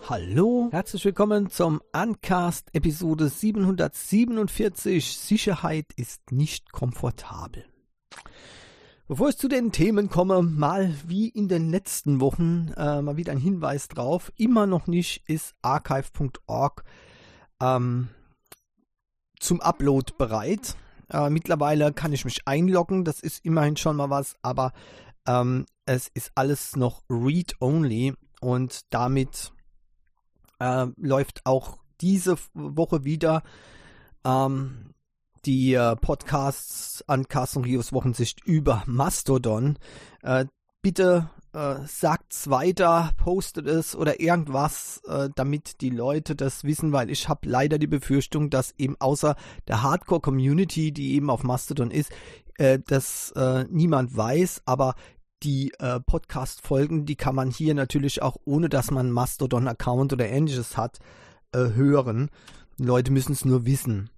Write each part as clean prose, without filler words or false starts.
Hallo, herzlich willkommen zum Uncast Episode 747. Sicherheit ist nicht komfortabel. Bevor ich zu den Themen komme, mal wie in den letzten Wochen mal wieder ein Hinweis drauf. Immer noch nicht ist archive.org zum Upload bereit. Mittlerweile kann ich mich einloggen, das ist immerhin schon mal was, aber es ist alles noch Read-Only und damit läuft auch diese Woche wieder die Podcasts Uncast und Rios Wochensicht über Mastodon. Bitte sagt's weiter, postet es oder irgendwas, damit die Leute das wissen, weil ich habe leider die Befürchtung, dass eben außer der Hardcore-Community, die eben auf Mastodon ist, das niemand weiß, aber die Podcast-Folgen, die kann man hier natürlich auch, ohne dass man einen Mastodon-Account oder ähnliches hat, hören. Die Leute müssen es nur wissen.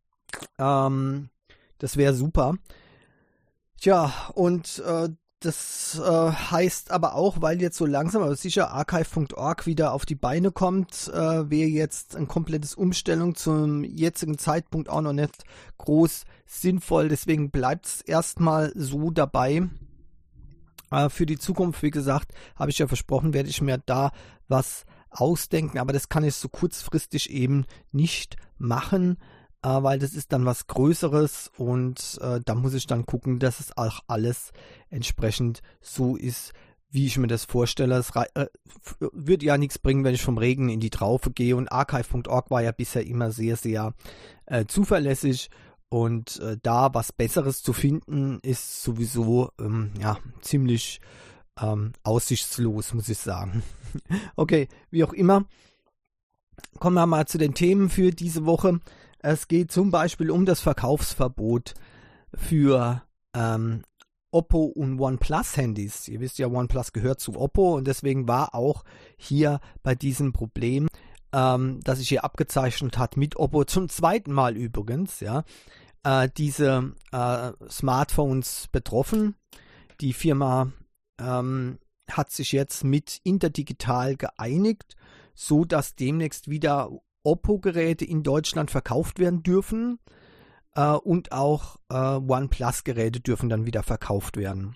Das wäre super. Tja, und das heißt aber auch, weil jetzt so langsam, aber sicher archive.org wieder auf die Beine kommt, wäre jetzt eine komplette Umstellung zum jetzigen Zeitpunkt auch noch nicht groß sinnvoll. Deswegen bleibt es erstmal so dabei. Für die Zukunft, wie gesagt, habe ich ja versprochen, werde ich mir da was ausdenken, aber das kann ich so kurzfristig eben nicht machen, weil das ist dann was Größeres und da muss ich dann gucken, dass es auch alles entsprechend so ist, wie ich mir das vorstelle. Es würde ja nichts bringen, wenn ich vom Regen in die Traufe gehe, und archive.org war ja bisher immer sehr, sehr zuverlässig. Und da was Besseres zu finden, ist sowieso ziemlich aussichtslos, muss ich sagen. Okay, wie auch immer. Kommen wir mal zu den Themen für diese Woche. Es geht zum Beispiel um das Verkaufsverbot für Oppo und OnePlus-Handys. Ihr wisst ja, OnePlus gehört zu Oppo und deswegen war auch hier bei diesem Problem, das sich hier abgezeichnet hat mit Oppo, zum zweiten Mal übrigens, ja, diese Smartphones betroffen. Die Firma hat sich jetzt mit Interdigital geeinigt, so dass demnächst wieder Oppo-Geräte in Deutschland verkauft werden dürfen und auch OnePlus-Geräte dürfen dann wieder verkauft werden.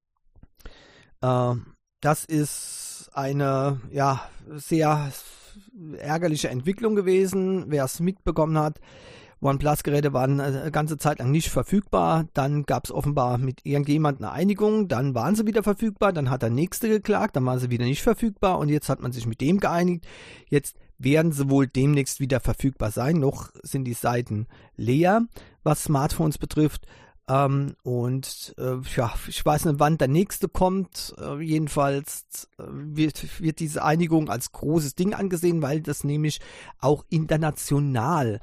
Das ist eine sehr ärgerliche Entwicklung gewesen, wer es mitbekommen hat. OnePlus-Geräte waren eine ganze Zeit lang nicht verfügbar, dann gab es offenbar mit irgendjemand eine Einigung, dann waren sie wieder verfügbar, dann hat der Nächste geklagt, dann waren sie wieder nicht verfügbar und jetzt hat man sich mit dem geeinigt. Jetzt werden sie wohl demnächst wieder verfügbar sein, noch sind die Seiten leer, was Smartphones betrifft. Ich weiß nicht, wann der nächste kommt. Jedenfalls wird diese Einigung als großes Ding angesehen, weil das nämlich auch international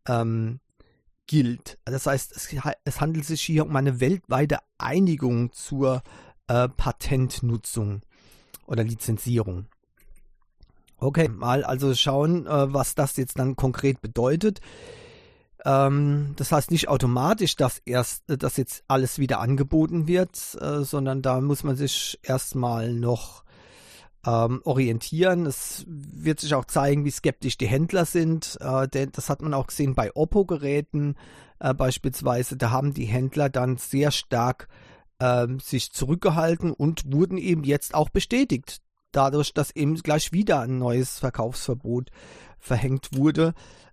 gilt. Das heißt, es handelt sich hier um eine weltweite Einigung zur Patentnutzung oder Lizenzierung. Okay, mal also schauen, was das jetzt dann konkret bedeutet. Das heißt nicht automatisch, dass jetzt alles wieder angeboten wird, sondern da muss man sich erstmal noch orientieren. Es wird sich auch zeigen, wie skeptisch die Händler sind, denn das hat man auch gesehen bei Oppo-Geräten beispielsweise. Da haben die Händler dann sehr stark sich zurückgehalten und wurden eben jetzt auch bestätigt, dadurch, dass eben gleich wieder ein neues Verkaufsverbot verhängt wurde.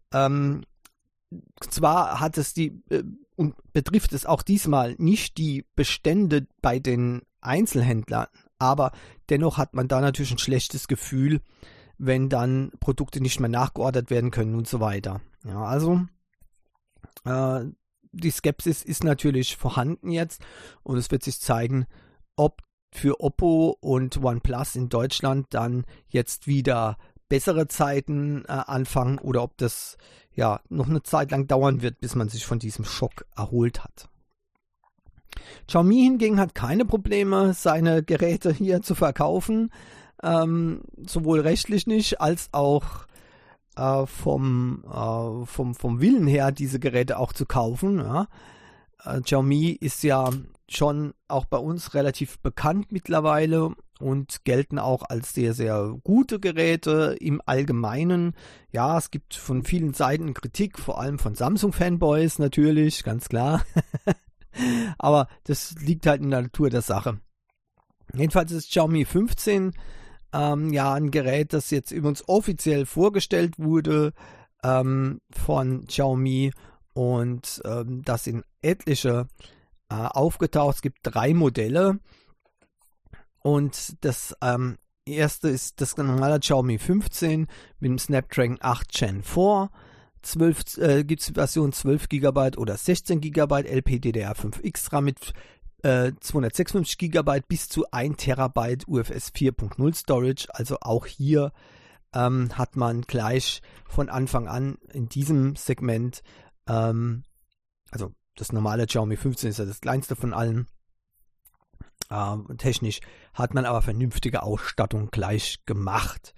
Zwar hat es und betrifft es auch diesmal nicht die Bestände bei den Einzelhändlern, aber dennoch hat man da natürlich ein schlechtes Gefühl, wenn dann Produkte nicht mehr nachgeordert werden können und so weiter. Ja, also die Skepsis ist natürlich vorhanden jetzt und es wird sich zeigen, ob für Oppo und OnePlus in Deutschland dann jetzt wieder bessere Zeiten anfangen oder ob das noch eine Zeit lang dauern wird, bis man sich von diesem Schock erholt hat. Xiaomi hingegen hat keine Probleme, seine Geräte hier zu verkaufen, sowohl rechtlich nicht, als auch vom Willen her, diese Geräte auch zu kaufen. Ja. Xiaomi ist ja schon auch bei uns relativ bekannt mittlerweile und gelten auch als sehr, sehr gute Geräte im Allgemeinen. Ja, es gibt von vielen Seiten Kritik, vor allem von Samsung-Fanboys natürlich, ganz klar. Aber das liegt halt in der Natur der Sache. Jedenfalls ist Xiaomi 15 ja ein Gerät, das jetzt übrigens offiziell vorgestellt wurde von Xiaomi und das sind etliche aufgetaucht. Es gibt 3 Modelle und das erste ist das normale Xiaomi 15 mit dem Snapdragon 8 Gen 4. Gibt es Version 12 GB oder 16 GB LPDDR5X RAM mit 256 GB bis zu 1 TB UFS 4.0 Storage. Also auch hier hat man gleich von Anfang an in diesem Segment, also das normale Xiaomi 15 ist ja das kleinste von allen, technisch hat man aber vernünftige Ausstattung gleich gemacht.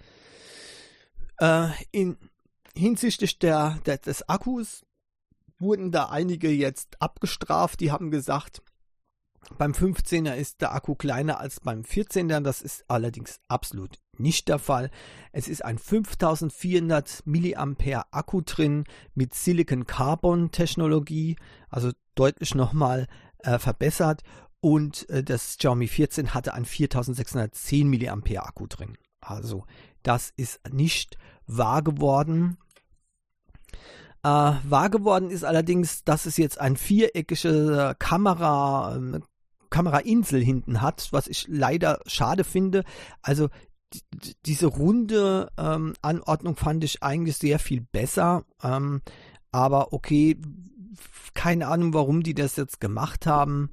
Hinsichtlich des Akkus wurden da einige jetzt abgestraft, die haben gesagt, beim 15er ist der Akku kleiner als beim 14er, das ist allerdings absolut nicht der Fall. Es ist ein 5400 mAh Akku drin mit Silicon Carbon Technologie, also deutlich nochmal verbessert, und das Xiaomi 14 hatte ein 4610 mAh Akku drin. Also das ist nicht wahr geworden. Wahr geworden ist allerdings, dass es jetzt ein viereckige Kamerainsel hinten hat, was ich leider schade finde. Also diese runde Anordnung fand ich eigentlich sehr viel besser. Aber okay, keine Ahnung, warum die das jetzt gemacht haben.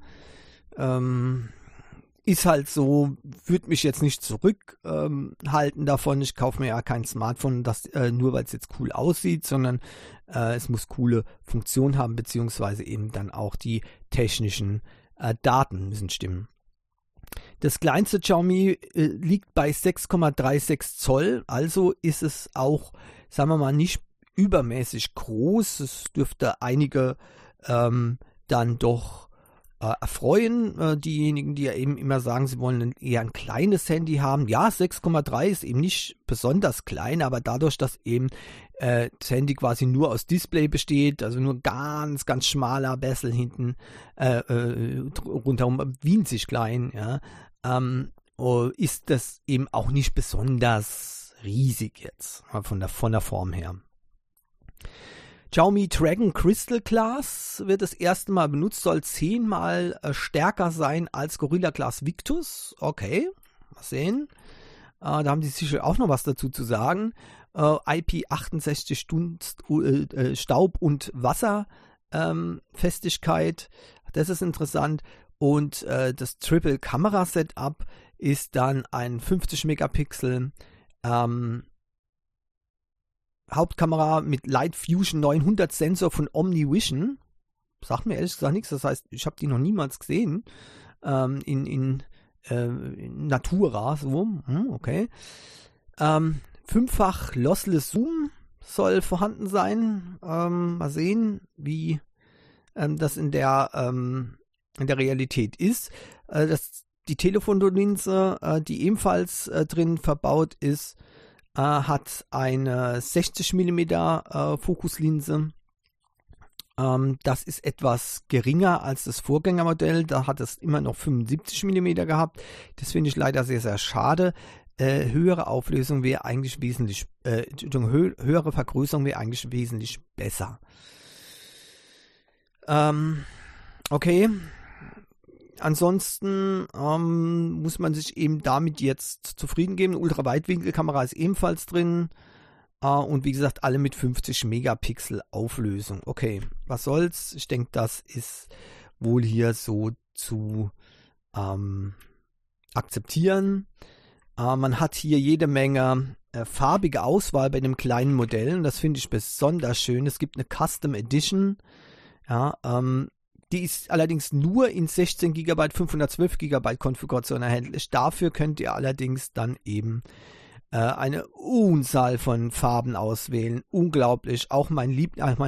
Ist halt so, würde mich jetzt nicht zurückhalten davon. Ich kaufe mir ja kein Smartphone, das nur weil es jetzt cool aussieht, sondern es muss coole Funktionen haben, beziehungsweise eben dann auch die technischen Daten müssen stimmen. Das kleinste Xiaomi liegt bei 6,36 Zoll, also ist es auch, sagen wir mal, nicht übermäßig groß. Es dürfte einige dann doch erfreuen, diejenigen, die ja eben immer sagen, sie wollen eher ein kleines Handy haben. Ja, 6,3 ist eben nicht besonders klein, aber dadurch, dass eben das Handy quasi nur aus Display besteht, also nur ganz, ganz schmaler Bezel hinten rundherum, winzig klein, ja, ist das eben auch nicht besonders riesig jetzt, von der Form her. Xiaomi Dragon Crystal Glass wird das erste Mal benutzt, soll 10-mal stärker sein als Gorilla Glass Victus. Okay, mal sehen. Da haben die sicher auch noch was dazu zu sagen. IP68 Staub- und Wasserfestigkeit, das ist interessant. Und das Triple Kamera Setup ist dann ein 50 Megapixel Hauptkamera mit Light Fusion 900 Sensor von OmniVision. Sagt mir ehrlich gesagt nichts, das heißt, ich habe die noch niemals gesehen. In Natura, so, okay. 5-fach Lossless Zoom soll vorhanden sein. Mal sehen, wie das in der Realität ist. Die Telephotolinse, die ebenfalls drin verbaut ist, hat eine 60 mm Fokuslinse. Das ist etwas geringer als das Vorgängermodell. Da hat es immer noch 75 mm gehabt. Das finde ich leider sehr, sehr schade. Höhere Auflösung wäre eigentlich wesentlich, höhere Vergrößerung wäre eigentlich wesentlich besser. Okay. Ansonsten muss man sich eben damit jetzt zufrieden geben. Ultraweitwinkelkamera ist ebenfalls drin. Und wie gesagt, alle mit 50 Megapixel Auflösung. Okay, was soll's? Ich denke, das ist wohl hier so zu akzeptieren. Man hat hier jede Menge farbige Auswahl bei dem kleinen Modell. Und das finde ich besonders schön. Es gibt eine Custom Edition. Ja, die ist allerdings nur in 16 GB, 512 GB Konfiguration erhältlich. Dafür könnt ihr allerdings dann eben eine Unzahl von Farben auswählen. Unglaublich. Auch meine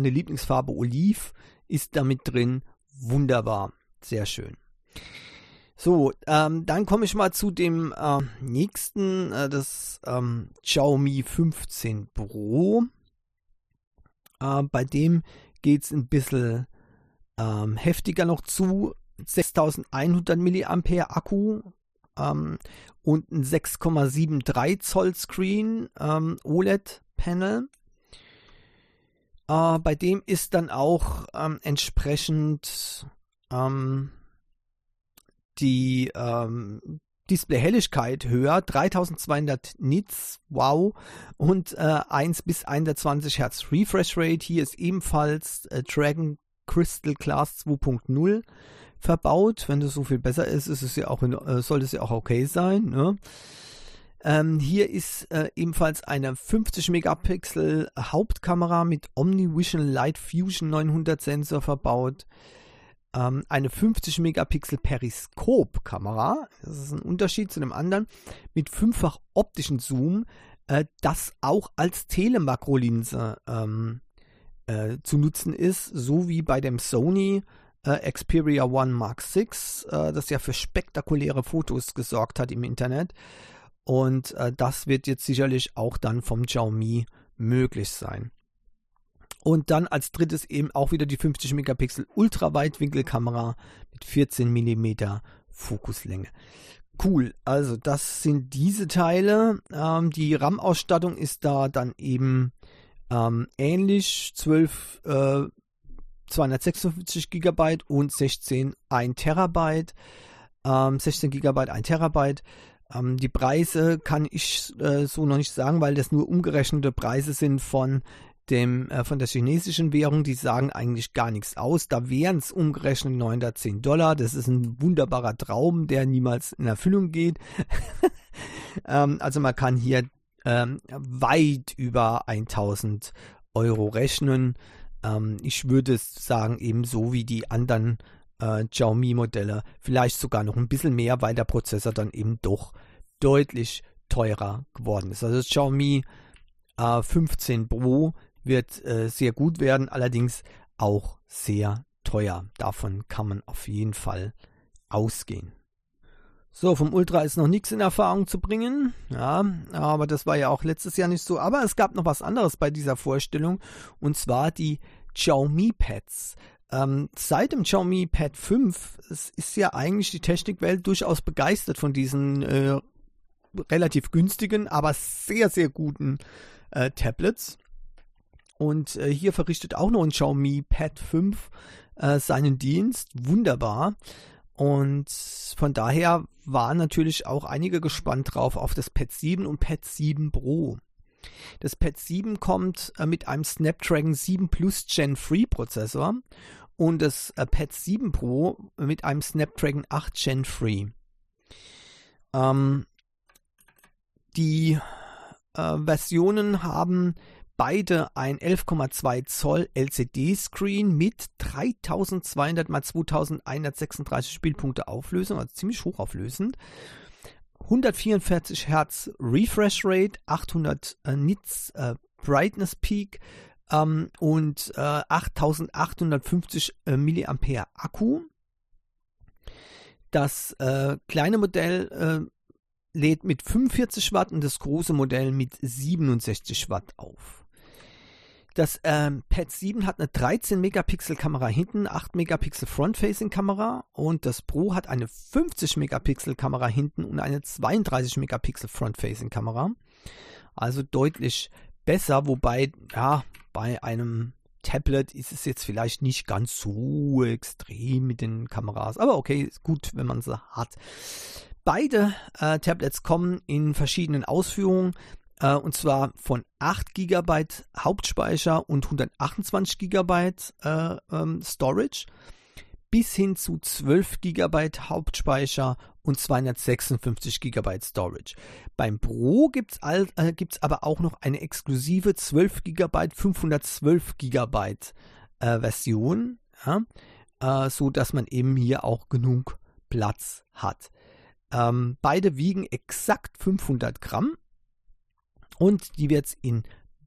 Lieblingsfarbe Oliv ist damit drin. Wunderbar. Sehr schön. So, dann komme ich mal zu dem nächsten, das Xiaomi 15 Pro. Bei dem geht es ein bisschen heftiger noch zu. 6100 mAh Akku und ein 6,73 Zoll Screen OLED-Panel. Bei dem ist dann auch entsprechend die Display-Helligkeit höher, 3200 Nits, wow, und 1 bis 120 Hertz Refresh Rate. Hier ist ebenfalls Dragon Crystal Class 2.0 verbaut. Wenn das so viel besser ist, ist es ja auch sollte es ja auch okay sein. Ne? Hier ist ebenfalls eine 50 Megapixel Hauptkamera mit OmniVision Light Fusion 900 Sensor verbaut. Eine 50 Megapixel Periskop-Kamera, das ist ein Unterschied zu dem anderen, mit 5-fach optischen Zoom, das auch als Telemakrolinse zu nutzen ist, so wie bei dem Sony Xperia One Mark VI, das ja für spektakuläre Fotos gesorgt hat im Internet. Und das wird jetzt sicherlich auch dann vom Xiaomi möglich sein. Und dann als drittes eben auch wieder die 50 Megapixel Ultraweitwinkelkamera mit 14 mm Fokuslänge. Cool, also das sind diese Teile. Die RAM-Ausstattung ist da dann eben ähnlich, 12 256 GB und 16 1 TB. 16 GB 1 TB. Die Preise kann ich so noch nicht sagen, weil das nur umgerechnete Preise sind von der chinesischen Währung. Die sagen eigentlich gar nichts aus. Da wären es umgerechnet $910. Das ist ein wunderbarer Traum, der niemals in Erfüllung geht. Also man kann hier weit über 1000 Euro rechnen. Ich würde sagen, ebenso wie die anderen Xiaomi-Modelle, vielleicht sogar noch ein bisschen mehr, weil der Prozessor dann eben doch deutlich teurer geworden ist. Also das Xiaomi 15 Pro wird sehr gut werden, allerdings auch sehr teuer. Davon kann man auf jeden Fall ausgehen. So, vom Ultra ist noch nichts in Erfahrung zu bringen. Ja, aber das war ja auch letztes Jahr nicht so. Aber es gab noch was anderes bei dieser Vorstellung, und zwar die Xiaomi Pads. Seit dem Xiaomi Pad 5 ist ja eigentlich die Technikwelt durchaus begeistert von diesen relativ günstigen, aber sehr, sehr guten Tablets. Und hier verrichtet auch noch ein Xiaomi Pad 5 seinen Dienst. Wunderbar. Und von daher waren natürlich auch einige gespannt drauf auf das Pad 7 und Pad 7 Pro. Das Pad 7 kommt mit einem Snapdragon 7 Plus Gen 3 Prozessor und das Pad 7 Pro mit einem Snapdragon 8 Gen 3. Die Versionen haben beide ein 11,2 Zoll LCD-Screen mit 3200 x 2136 Spielpunkte Auflösung, also ziemlich hochauflösend. 144 Hertz Refresh Rate, 800 Nits Brightness Peak und 8850 mAh Akku. Das kleine Modell lädt mit 45 Watt und das große Modell mit 67 Watt auf. Das Pad 7 hat eine 13 Megapixel Kamera hinten, 8 Megapixel Front-Facing Kamera, und das Pro hat eine 50 Megapixel Kamera hinten und eine 32 Megapixel Front-Facing Kamera. Also deutlich besser, wobei ja bei einem Tablet ist es jetzt vielleicht nicht ganz so extrem mit den Kameras, aber okay, ist gut, wenn man sie hat. Beide Tablets kommen in verschiedenen Ausführungen. Und zwar von 8 GB Hauptspeicher und 128 GB Storage bis hin zu 12 GB Hauptspeicher und 256 GB Storage. Beim Pro gibt's aber auch noch eine exklusive 12 GB 512 GB Version, ja, so dass man eben hier auch genug Platz hat. Beide wiegen exakt 500 Gramm. Und die wird es in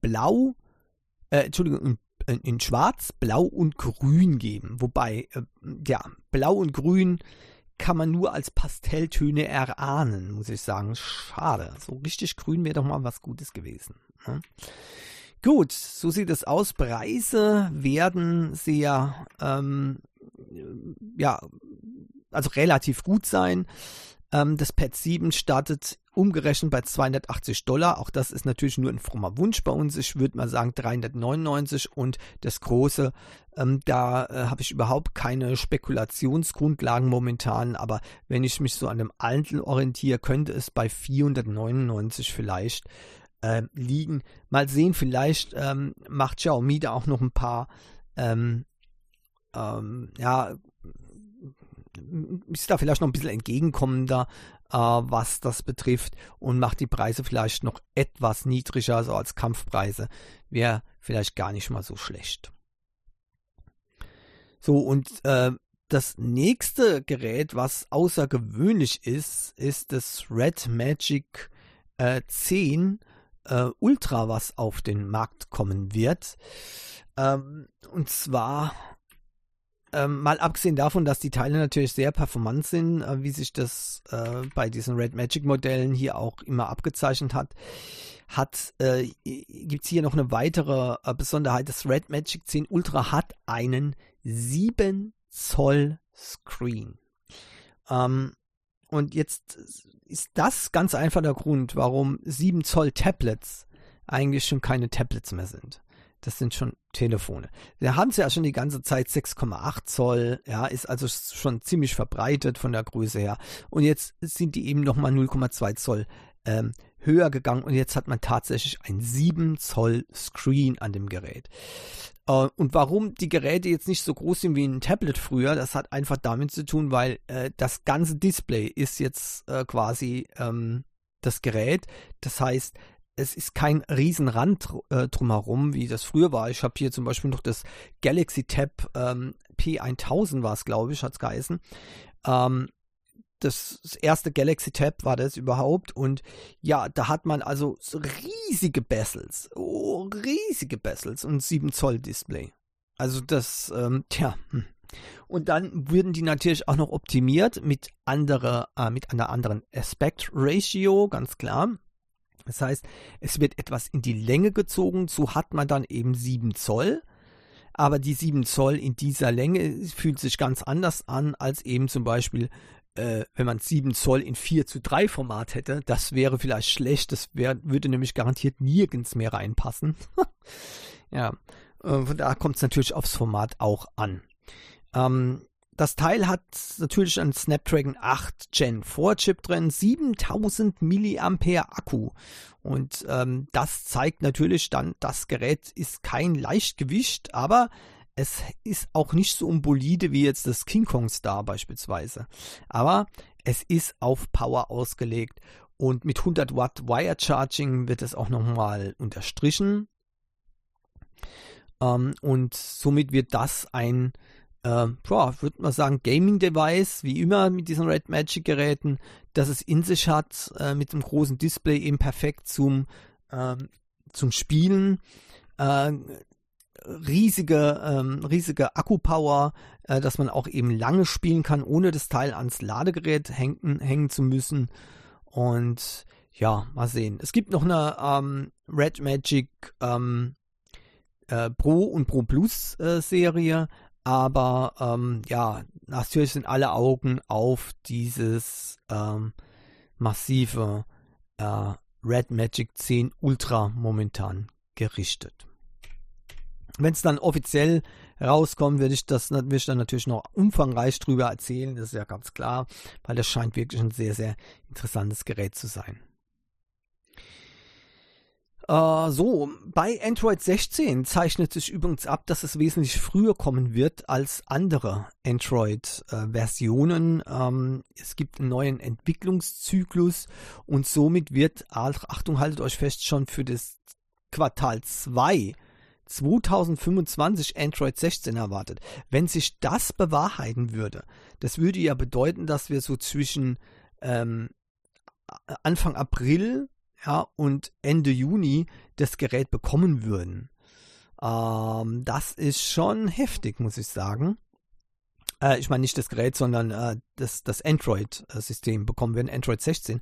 in Schwarz, Blau und Grün geben. Wobei, Blau und Grün kann man nur als Pastelltöne erahnen, muss ich sagen. Schade. So richtig grün wäre doch mal was Gutes gewesen. Ne? Gut, so sieht es aus. Preise werden sehr, also relativ gut sein. Das Pad 7 startet umgerechnet bei $280. Auch das ist natürlich nur ein frommer Wunsch bei uns. Ich würde mal sagen 399 und das große, da habe ich überhaupt keine Spekulationsgrundlagen momentan, aber wenn ich mich so an dem alten orientiere, könnte es bei 499 vielleicht liegen. Mal sehen, vielleicht macht Xiaomi da auch noch ein paar ist da vielleicht noch ein bisschen entgegenkommender, was das betrifft und macht die Preise vielleicht noch etwas niedriger, so als Kampfpreise. Wäre vielleicht gar nicht mal so schlecht. So, und das nächste Gerät, was außergewöhnlich ist das Red Magic 10 Ultra, was auf den Markt kommen wird. Und zwar mal abgesehen davon, dass die Teile natürlich sehr performant sind, wie sich das bei diesen Red Magic Modellen hier auch immer abgezeichnet hat, gibt es hier noch eine weitere Besonderheit. Das Red Magic 10 Ultra hat einen 7 Zoll Screen. Und jetzt ist das ganz einfach der Grund, warum 7 Zoll Tablets eigentlich schon keine Tablets mehr sind. Das sind schon Telefone. Wir haben es ja schon die ganze Zeit 6,8 Zoll, ja, ist also schon ziemlich verbreitet von der Größe her. Und jetzt sind die eben nochmal 0,2 Zoll höher gegangen und jetzt hat man tatsächlich ein 7 Zoll Screen an dem Gerät. Und warum die Geräte jetzt nicht so groß sind wie ein Tablet früher, das hat einfach damit zu tun, weil das ganze Display ist jetzt quasi das Gerät. Das heißt, es ist kein Riesenrand drumherum, wie das früher war. Ich habe hier zum Beispiel noch das Galaxy Tab P1000 war es, glaube ich, hat es geheißen. Das erste Galaxy Tab war das überhaupt. Und ja, da hat man also so riesige Bezels. Oh, riesige Bezels und 7 Zoll Display. Also das, Und dann würden die natürlich auch noch optimiert mit einer anderen Aspect Ratio, ganz klar. Das heißt, es wird etwas in die Länge gezogen, so hat man dann eben 7 Zoll. Aber die 7 Zoll in dieser Länge fühlt sich ganz anders an, als eben zum Beispiel, wenn man 7 Zoll in 4:3 Format hätte. Das wäre vielleicht schlecht, würde nämlich garantiert nirgends mehr reinpassen. Ja, von da kommt es natürlich aufs Format auch an. Das Teil hat natürlich einen Snapdragon 8 Gen 4 Chip drin, 7000 mAh Akku. Und das zeigt natürlich dann, das Gerät ist kein Leichtgewicht, aber es ist auch nicht so bolide wie jetzt das King Kong Star beispielsweise. Aber es ist auf Power ausgelegt und mit 100 Watt Wire Charging wird es auch nochmal unterstrichen. Und somit wird das ein würde man sagen, Gaming-Device, wie immer mit diesen Red Magic-Geräten, das es in sich hat, mit einem großen Display eben perfekt zum Spielen. Riesige Akkupower, dass man auch eben lange spielen kann, ohne das Teil ans Ladegerät hängen zu müssen. Und ja, mal sehen. Es gibt noch eine Red Magic Pro und Pro Plus Serie. Aber natürlich sind alle Augen auf dieses massive Red Magic 10 Ultra momentan gerichtet. Wenn es dann offiziell rauskommt, will ich dann natürlich noch umfangreich drüber erzählen. Das ist ja ganz klar, weil das scheint wirklich ein sehr, sehr interessantes Gerät zu sein. Bei Android 16 zeichnet sich übrigens ab, dass es wesentlich früher kommen wird als andere Android-Versionen. Es gibt einen neuen Entwicklungszyklus und somit wird, Achtung, haltet euch fest, schon für das Quartal 2 2025 Android 16 erwartet. Wenn sich das bewahrheiten würde, das würde ja bedeuten, dass wir so zwischen Anfang April und Ende Juni das Gerät bekommen würden. Das ist schon heftig, muss ich sagen. Ich meine nicht das Gerät, sondern das Android-System bekommen werden, Android 16.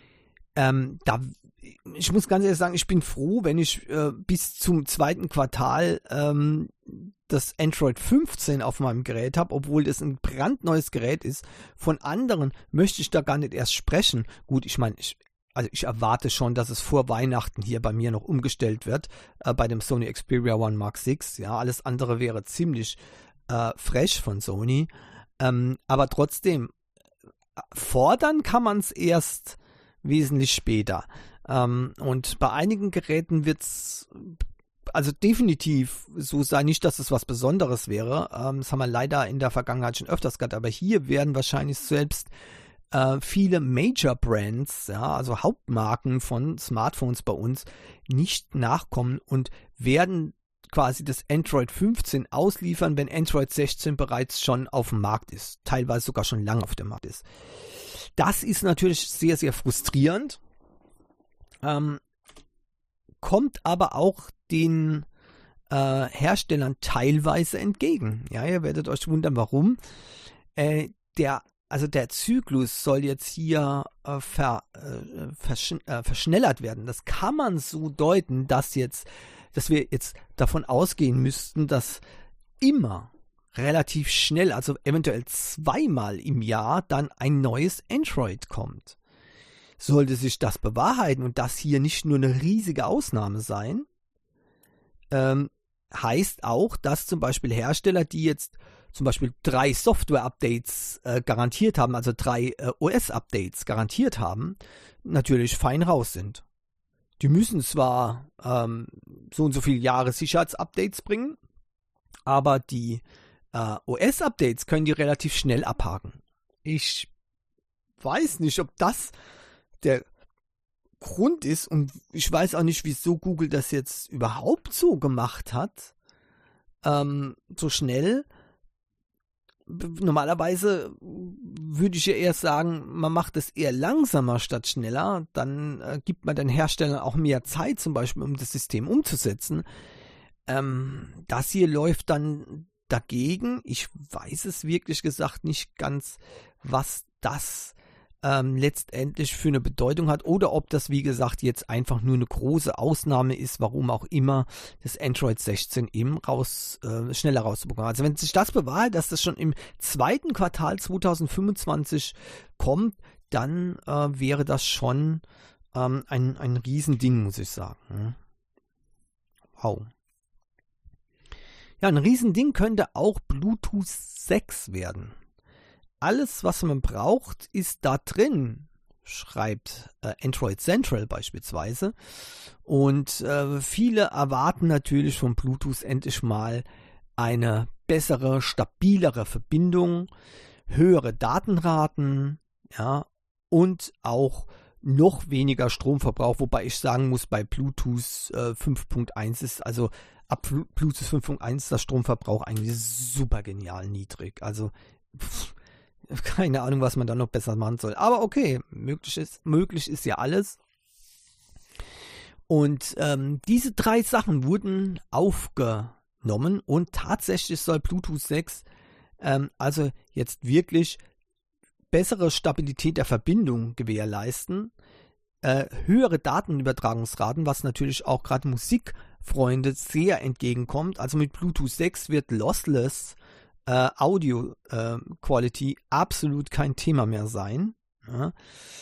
Ich muss ganz ehrlich sagen, ich bin froh, wenn ich bis zum zweiten Quartal das Android 15 auf meinem Gerät habe, obwohl das ein brandneues Gerät ist. Von anderen möchte ich da gar nicht erst sprechen. Gut, ich meine, ich erwarte schon, dass es vor Weihnachten hier bei mir noch umgestellt wird, bei dem Sony Xperia One Mark 6. Ja, alles andere wäre ziemlich fresh von Sony. Aber trotzdem, fordern kann man es erst wesentlich später. Und bei einigen Geräten wird es also definitiv so sein, nicht, dass es was Besonderes wäre. Das haben wir leider in der Vergangenheit schon öfters gehabt, aber hier werden wahrscheinlich selbst viele Major Brands, ja, also Hauptmarken von Smartphones bei uns, nicht nachkommen und werden quasi das Android 15 ausliefern, wenn Android 16 bereits schon auf dem Markt ist, teilweise sogar schon lange auf dem Markt ist. Das ist natürlich sehr, sehr frustrierend, kommt aber auch den Herstellern teilweise entgegen. Ja, ihr werdet euch wundern, warum. Der Zyklus soll jetzt hier verschnellert werden. Das kann man so deuten, dass wir jetzt davon ausgehen müssten, dass immer relativ schnell, also eventuell zweimal im Jahr, dann ein neues Android kommt. Sollte sich das bewahrheiten und das hier nicht nur eine riesige Ausnahme sein, heißt auch, dass zum Beispiel Hersteller, die jetzt zum Beispiel 3 Software-Updates garantiert haben, also 3 OS-Updates garantiert haben, natürlich fein raus sind. Die müssen zwar so und so viele Jahre Sicherheitsupdates bringen, aber die OS-Updates können die relativ schnell abhaken. Ich weiß nicht, ob das der Grund ist und ich weiß auch nicht, wieso Google das jetzt überhaupt so gemacht hat, so schnell. Normalerweise würde ich ja eher sagen, man macht es eher langsamer statt schneller, dann gibt man den Herstellern auch mehr Zeit zum Beispiel, um das System umzusetzen. Das hier läuft dann dagegen. Ich weiß es wirklich gesagt nicht ganz, was das letztendlich für eine Bedeutung hat oder ob das, wie gesagt, jetzt einfach nur eine große Ausnahme ist, warum auch immer das Android 16 eben schneller rauszubekommen. Also wenn sich das bewahrheitet, dass das schon im zweiten Quartal 2025 kommt, dann wäre das schon ein Riesending, muss ich sagen. Wow. Ja, ein Riesending könnte auch Bluetooth 6 werden. Alles, was man braucht, ist da drin, schreibt Android Central beispielsweise. Und viele erwarten natürlich von Bluetooth endlich mal eine bessere, stabilere Verbindung, höhere Datenraten, ja, und auch noch weniger Stromverbrauch, wobei ich sagen muss, bei Bluetooth 5.1 ist also ab Bluetooth 5.1 das Stromverbrauch eigentlich super genial niedrig. Also keine Ahnung, was man da noch besser machen soll. Aber okay, möglich ist ja alles. Und diese 3 Sachen wurden aufgenommen und tatsächlich soll Bluetooth 6 also jetzt wirklich bessere Stabilität der Verbindung gewährleisten, höhere Datenübertragungsraten, was natürlich auch gerade Musikfreunde sehr entgegenkommt. Also mit Bluetooth 6 wird Lossless Audio Quality absolut kein Thema mehr sein. Ja.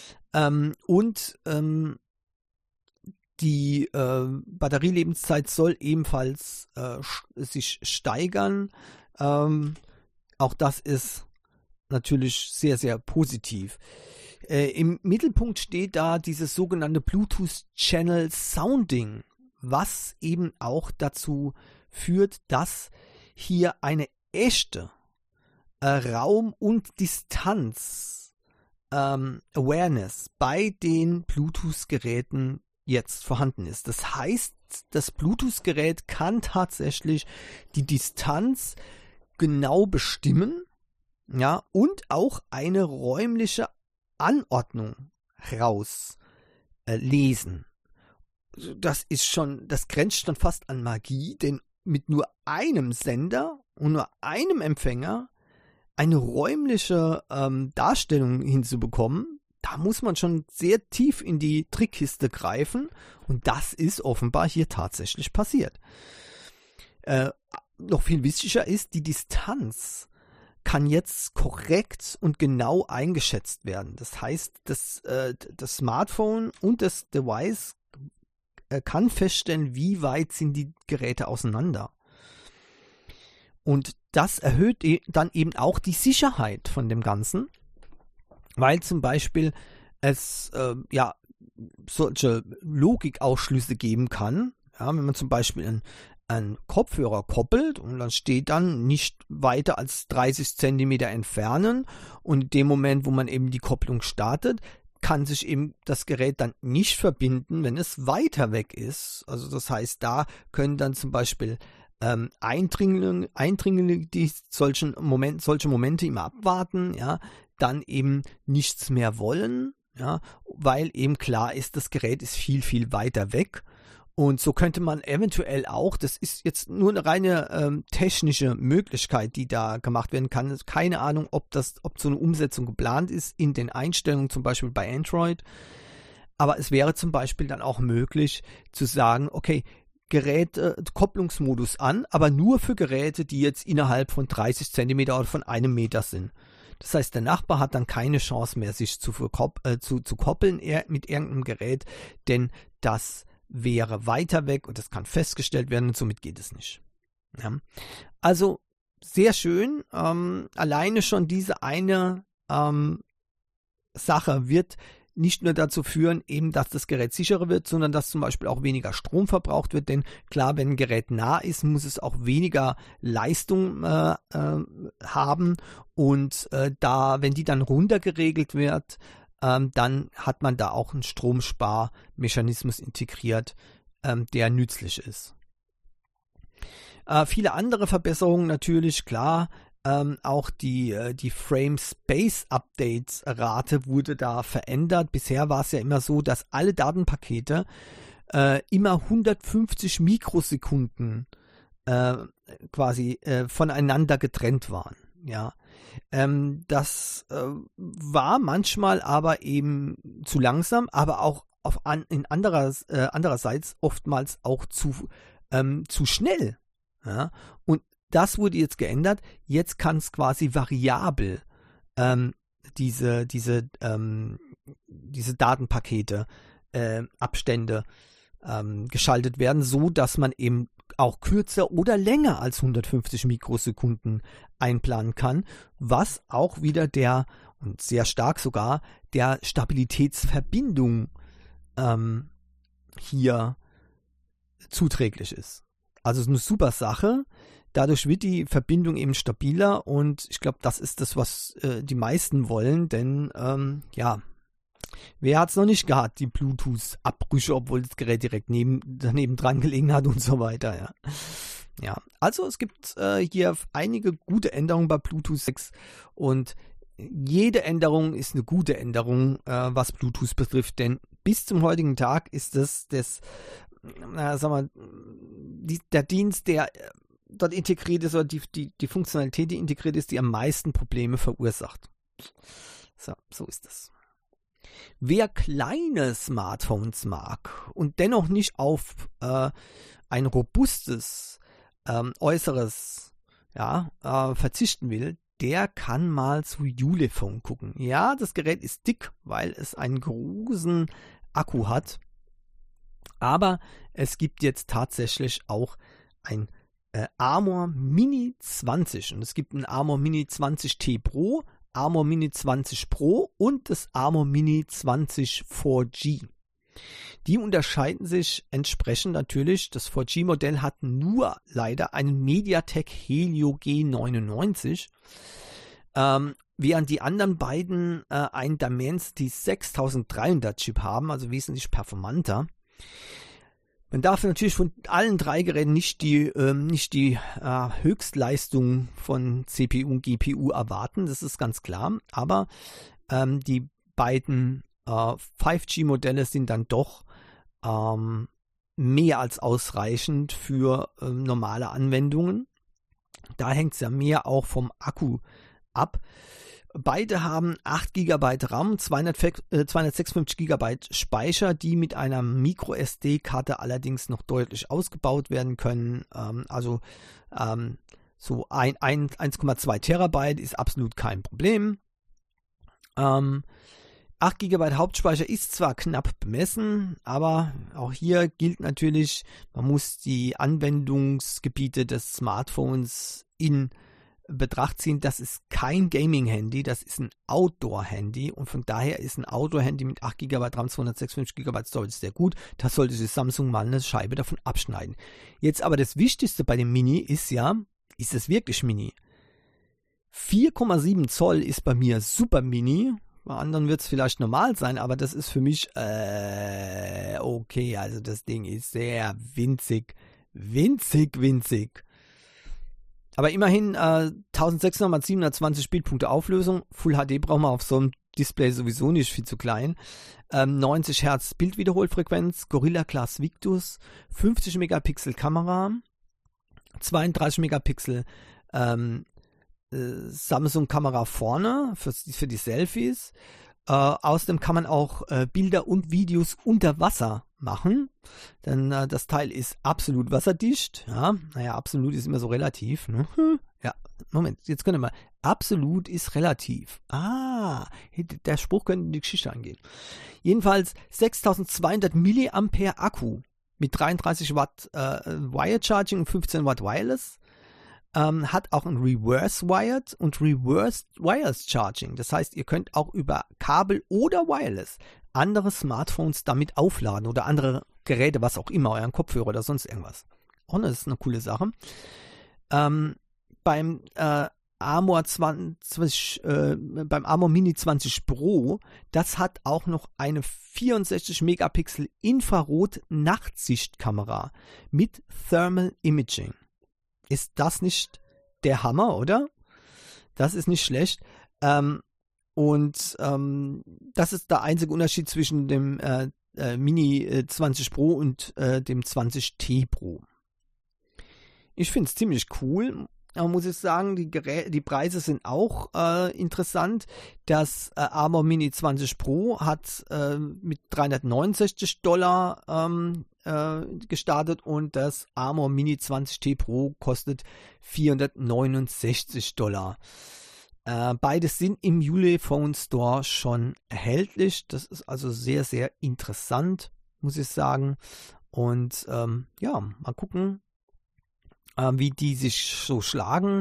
Die Batterielebenszeit soll ebenfalls sich steigern. Auch das ist natürlich sehr, sehr positiv. Im Mittelpunkt steht da dieses sogenannte Bluetooth Channel Sounding, was eben auch dazu führt, dass hier eine echte Raum- und Distanz Awareness bei den Bluetooth-Geräten jetzt vorhanden ist. Das heißt, das Bluetooth-Gerät kann tatsächlich die Distanz genau bestimmen, ja, und auch eine räumliche Anordnung rauslesen. Das grenzt schon fast an Magie, denn mit nur einem Sender und nur einem Empfänger eine räumliche Darstellung hinzubekommen, da muss man schon sehr tief in die Trickkiste greifen und das ist offenbar hier tatsächlich passiert. Noch viel wichtiger ist, die Distanz kann jetzt korrekt und genau eingeschätzt werden. Das heißt, das Smartphone und das Device kann feststellen, wie weit sind die Geräte auseinander. Und das erhöht dann eben auch die Sicherheit von dem Ganzen, weil zum Beispiel es solche Logikausschlüsse geben kann. Ja, wenn man zum Beispiel einen Kopfhörer koppelt und dann steht dann nicht weiter als 30 Zentimeter entfernen und in dem Moment, wo man eben die Kopplung startet, kann sich eben das Gerät dann nicht verbinden, wenn es weiter weg ist. Also das heißt, da können dann zum Beispiel Eindringlinge, die solche Momente immer abwarten, ja, dann eben nichts mehr wollen, ja, weil eben klar ist, das Gerät ist viel, viel weiter weg. Und so könnte man eventuell auch, das ist jetzt nur eine reine technische Möglichkeit, die da gemacht werden kann. Keine Ahnung, ob so eine Umsetzung geplant ist in den Einstellungen, zum Beispiel bei Android. Aber es wäre zum Beispiel dann auch möglich zu sagen, okay, Kopplungsmodus an, aber nur für Geräte, die jetzt innerhalb von 30 Zentimeter oder von 1 Meter sind. Das heißt, der Nachbar hat dann keine Chance mehr, sich zu koppeln mit irgendeinem Gerät, denn das wäre weiter weg und das kann festgestellt werden und somit geht es nicht. Ja. Also sehr schön, alleine schon diese eine Sache wird nicht nur dazu führen, eben, dass das Gerät sicherer wird, sondern dass zum Beispiel auch weniger Strom verbraucht wird, denn klar, wenn ein Gerät nah ist, muss es auch weniger Leistung haben und wenn die dann runtergeregelt wird, dann hat man da auch einen Stromsparmechanismus integriert, der nützlich ist. Viele andere Verbesserungen natürlich, klar. Auch die Frame Space Updates Rate wurde da verändert. Bisher war es ja immer so, dass alle Datenpakete immer 150 Mikrosekunden quasi voneinander getrennt waren. Ja, das war manchmal aber eben zu langsam, aber auch andererseits oftmals auch zu schnell. Ja? Und das wurde jetzt geändert. Jetzt kann es quasi variabel diese Datenpakete, Abstände geschaltet werden, so dass man eben auch kürzer oder länger als 150 Mikrosekunden einplanen kann, was auch wieder und sehr stark sogar, der Stabilitätsverbindung hier zuträglich ist. Also es ist eine super Sache. Dadurch wird die Verbindung eben stabiler und ich glaube, das ist das, was die meisten wollen, denn wer hat es noch nicht gehabt, die Bluetooth-Abbrüche, obwohl das Gerät direkt daneben dran gelegen hat und so weiter. Ja, also es gibt hier einige gute Änderungen bei Bluetooth 6 und jede Änderung ist eine gute Änderung, was Bluetooth betrifft, denn bis zum heutigen Tag ist der Dienst, der dort integriert ist, oder die Funktionalität, die integriert ist, die am meisten Probleme verursacht. So ist das. Wer kleine Smartphones mag und dennoch nicht auf ein robustes Äußeres verzichten will, der kann mal zu Ulefone gucken. Ja, das Gerät ist dick, weil es einen großen Akku hat, aber es gibt jetzt tatsächlich auch ein Armor Mini 20 und es gibt ein Armor Mini 20T Pro, Armor Mini 20 Pro und das Armor Mini 20 4G. Die unterscheiden sich entsprechend natürlich. Das 4G-Modell hat nur leider einen MediaTek Helio G99, während die anderen beiden einen Dimensity 6300 Chip haben, also wesentlich performanter. Man darf natürlich von allen drei Geräten nicht die Höchstleistung von CPU und GPU erwarten, das ist ganz klar. Aber die beiden 5G-Modelle sind dann doch mehr als ausreichend für normale Anwendungen. Da hängt es ja mehr auch vom Akku ab. Beide haben 8 GB RAM, 256 GB Speicher, die mit einer Micro-SD-Karte allerdings noch deutlich ausgebaut werden können. So 1,2 Terabyte ist absolut kein Problem. 8 GB Hauptspeicher ist zwar knapp bemessen, aber auch hier gilt natürlich, man muss die Anwendungsgebiete des Smartphones in Betracht ziehen. Das ist kein Gaming-Handy, das ist ein Outdoor-Handy und von daher ist ein Outdoor-Handy mit 8 GB RAM, 256 GB Storage sehr gut. Da sollte sich Samsung mal eine Scheibe davon abschneiden. Jetzt aber das Wichtigste bei dem Mini ist ja, ist es wirklich Mini? 4,7 Zoll ist bei mir super Mini. Bei anderen wird es vielleicht normal sein, aber das ist für mich okay. Also das Ding ist sehr winzig. Aber immerhin 1600 x 720 Bildpunkte Auflösung. Full HD braucht man auf so einem Display sowieso nicht, viel zu klein. 90 Hertz Bildwiederholfrequenz, Gorilla Glass Victus, 50 Megapixel Kamera, 32 Megapixel Samsung-Kamera vorne für die Selfies. Außerdem kann man auch Bilder und Videos unter Wasser machen, denn das Teil ist absolut wasserdicht. Ja, naja, absolut ist immer so relativ. Ne? Ja, Moment, jetzt können wir mal. Absolut ist relativ. Der Spruch könnte in die Geschichte angehen. Jedenfalls 6200 mAh Akku mit 33 Watt Wire Charging und 15 Watt Wireless. Hat auch ein Reverse Wired und Reverse Wireless Charging. Das heißt, ihr könnt auch über Kabel oder Wireless andere Smartphones damit aufladen oder andere Geräte, was auch immer, euren Kopfhörer oder sonst irgendwas. Und das ist eine coole Sache. Beim Armor Mini 20 Pro, das hat auch noch eine 64 Megapixel Infrarot-Nachtsichtkamera mit Thermal Imaging. Ist das nicht der Hammer, oder? Das ist nicht schlecht. Das ist der einzige Unterschied zwischen dem Mini 20 Pro und dem 20T Pro. Ich finde es ziemlich cool. Aber muss ich sagen, die Preise sind auch interessant. Das Armor Mini 20 Pro hat mit $369 gestartet und das Armor Mini 20T Pro kostet $469. Beides sind im Ulefone Store schon erhältlich. Das ist also sehr, sehr interessant, muss ich sagen. Und mal gucken, wie die sich so schlagen.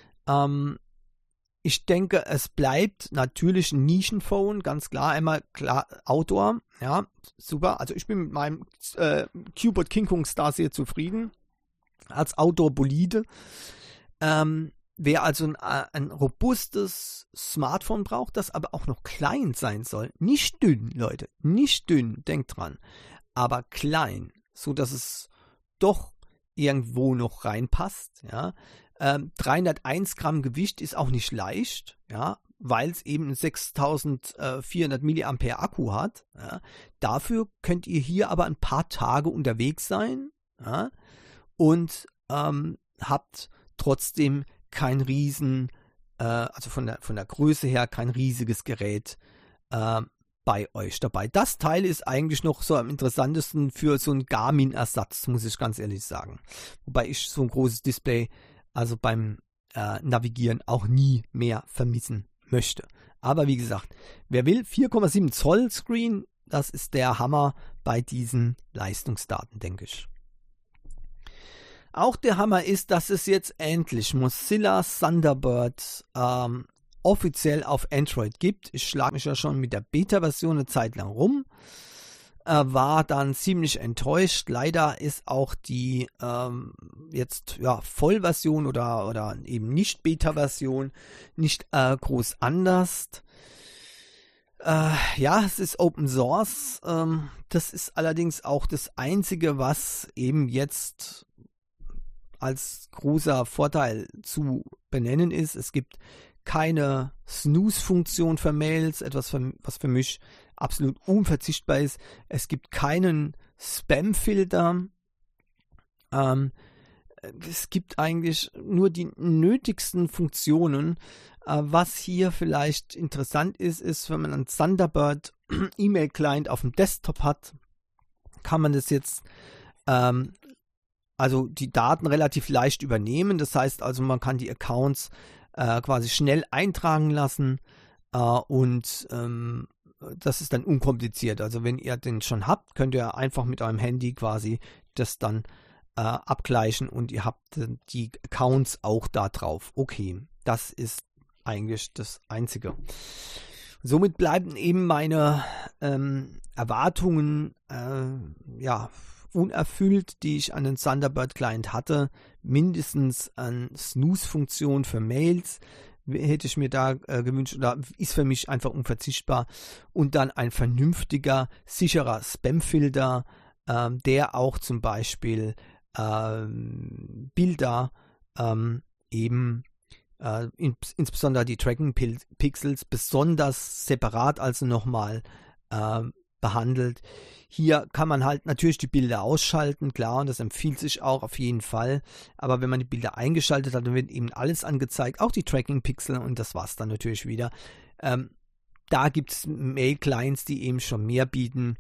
Ich denke, es bleibt natürlich ein Nischenphone, ganz klar. Einmal klar Outdoor, ja, super. Also ich bin mit meinem Cubot King Kong Star sehr zufrieden als Outdoor-Bolide. Wer also ein robustes Smartphone braucht, das aber auch noch klein sein soll, nicht dünn, Leute, nicht dünn, denkt dran, aber klein, so dass es doch irgendwo noch reinpasst, ja. 301 Gramm Gewicht ist auch nicht leicht, ja, weil es eben 6400 mAh Akku hat. Ja. Dafür könnt ihr hier aber ein paar Tage unterwegs sein, ja, und habt trotzdem kein riesen, also von der Größe her kein riesiges Gerät bei euch dabei. Das Teil ist eigentlich noch so am interessantesten für so einen Garmin-Ersatz, muss ich ganz ehrlich sagen. Wobei ich so ein großes Display also beim Navigieren auch nie mehr vermissen möchte. Aber wie gesagt, wer will, 4,7 Zoll Screen, das ist der Hammer bei diesen Leistungsdaten, denke ich. Auch der Hammer ist, dass es jetzt endlich Mozilla Thunderbird offiziell auf Android gibt. Ich schlage mich ja schon mit der Beta-Version eine Zeit lang rum. War dann ziemlich enttäuscht. Leider ist auch die jetzt Vollversion oder eben nicht Beta-Version nicht groß anders. Es ist Open Source. Das ist allerdings auch das Einzige, was eben jetzt als großer Vorteil zu benennen ist. Es gibt keine Snooze-Funktion für Mails, was für mich absolut unverzichtbar ist. Es gibt keinen Spam-Filter. es gibt eigentlich nur die nötigsten Funktionen. Was hier vielleicht interessant ist, wenn man einen Thunderbird E-Mail-Client auf dem Desktop hat, kann man das jetzt also die Daten relativ leicht übernehmen. Das heißt also, man kann die Accounts quasi schnell eintragen lassen und das ist dann unkompliziert. Also wenn ihr den schon habt, könnt ihr einfach mit eurem Handy quasi das dann abgleichen und ihr habt die Accounts auch da drauf. Okay, das ist eigentlich das Einzige. Somit bleiben eben meine Erwartungen unerfüllt, die ich an den Thunderbird Client hatte. Mindestens eine Snooze-Funktion für Mails hätte ich mir da gewünscht, oder ist für mich einfach unverzichtbar. Und dann ein vernünftiger, sicherer Spam-Filter, der auch zum Beispiel Bilder insbesondere die Tracking-Pixels besonders separat also nochmal behandelt. Hier kann man halt natürlich die Bilder ausschalten, klar, und das empfiehlt sich auch auf jeden Fall. Aber wenn man die Bilder eingeschaltet hat, dann wird eben alles angezeigt, auch die Tracking-Pixel, und das war es dann natürlich wieder. Da gibt es Mail-Clients, die eben schon mehr bieten.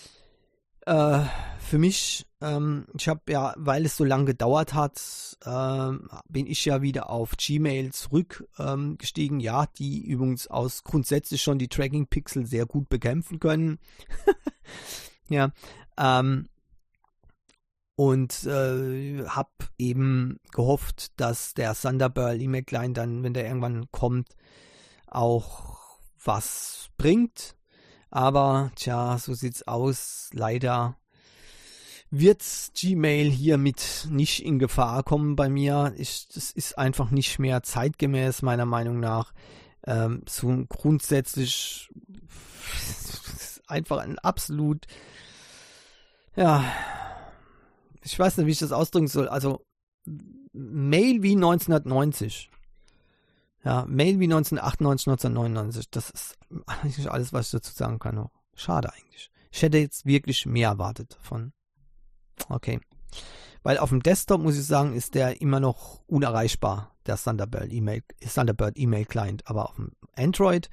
Für mich, ich habe ja, weil es so lange gedauert hat, bin ich ja wieder auf Gmail zurückgestiegen. Ja, die übrigens aus grundsätzlich schon die Tracking-Pixel sehr gut bekämpfen können. Ja, und habe eben gehofft, dass der Thunderbird E-Mail-Client dann, wenn der irgendwann kommt, auch was bringt. Aber tja, so sieht's aus. Leider wird Gmail hiermit nicht in Gefahr kommen bei mir. Das ist einfach nicht mehr zeitgemäß, meiner Meinung nach. So grundsätzlich einfach ein absolut, ja, ich weiß nicht, wie ich das ausdrücken soll. Also Mail wie 1990. Ja, Mail wie 1998, 1999, das ist eigentlich alles, was ich dazu sagen kann noch. Schade eigentlich. Ich hätte jetzt wirklich mehr erwartet davon. Okay. Weil auf dem Desktop, muss ich sagen, ist der immer noch unerreichbar, der Thunderbird E-Mail Client. Aber auf dem Android,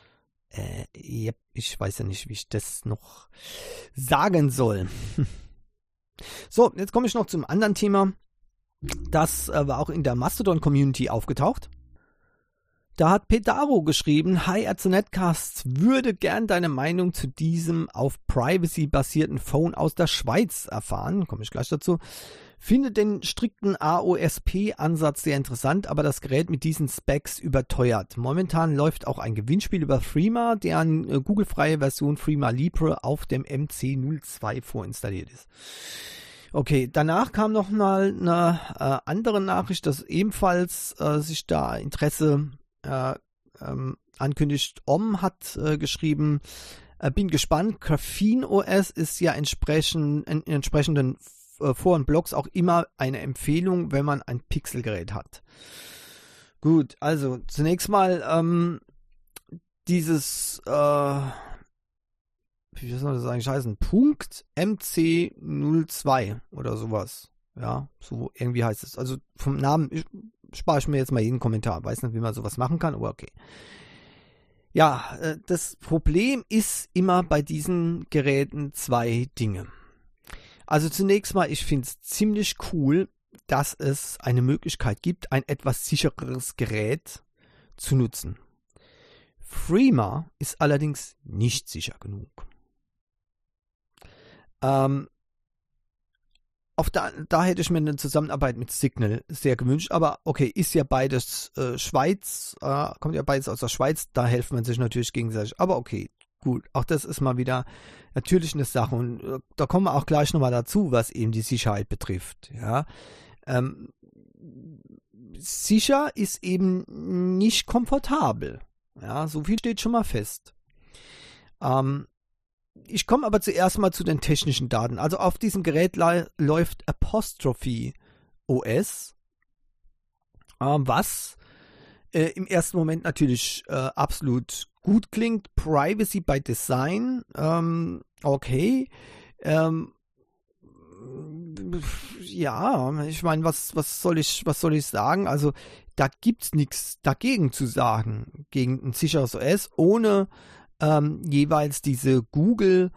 ich weiß ja nicht, wie ich das noch sagen soll. So, jetzt komme ich noch zum anderen Thema. Das war auch in der Mastodon-Community aufgetaucht. Da hat Pedaro geschrieben, Hi Netcasts, würde gern deine Meinung zu diesem auf Privacy basierten Phone aus der Schweiz erfahren. Komme ich gleich dazu. Finde den strikten AOSP-Ansatz sehr interessant, aber das Gerät mit diesen Specs überteuert. Momentan läuft auch ein Gewinnspiel über Freema, deren Google-freie Version Freema Libre auf dem MC02 vorinstalliert ist. Okay, danach kam noch mal eine andere Nachricht, dass ebenfalls sich da Interesse ankündigt. Hat geschrieben, bin gespannt, Graphene OS ist ja in entsprechenden Foren und Blogs auch immer eine Empfehlung, wenn man ein Pixelgerät hat. Gut, also zunächst mal dieses wie soll das eigentlich heißen? Punkt MC02 oder sowas. Ja, so irgendwie heißt es. Also vom Namen spare ich mir jetzt mal jeden Kommentar. Weiß nicht, wie man sowas machen kann, aber okay. Ja, das Problem ist immer bei diesen Geräten zwei Dinge. Also zunächst mal, ich finde es ziemlich cool, dass es eine Möglichkeit gibt, ein etwas sichereres Gerät zu nutzen. Freema ist allerdings nicht sicher genug. Da hätte ich mir eine Zusammenarbeit mit Signal sehr gewünscht, aber okay, ist ja beides Schweiz, kommt ja beides aus der Schweiz, da hilft man sich natürlich gegenseitig, aber okay, gut, auch das ist mal wieder natürlich eine Sache und da kommen wir auch gleich nochmal dazu, was eben die Sicherheit betrifft, ja. Sicher ist eben nicht komfortabel, ja, so viel steht schon mal fest. Ich komme aber zuerst mal zu den technischen Daten. Also auf diesem Gerät läuft Apostrophe OS, was im ersten Moment natürlich absolut gut klingt. Privacy by Design, okay. Ja, ich meine, was soll ich sagen? Also, da gibt's nichts dagegen zu sagen, gegen ein sicheres OS, ohne jeweils diese Google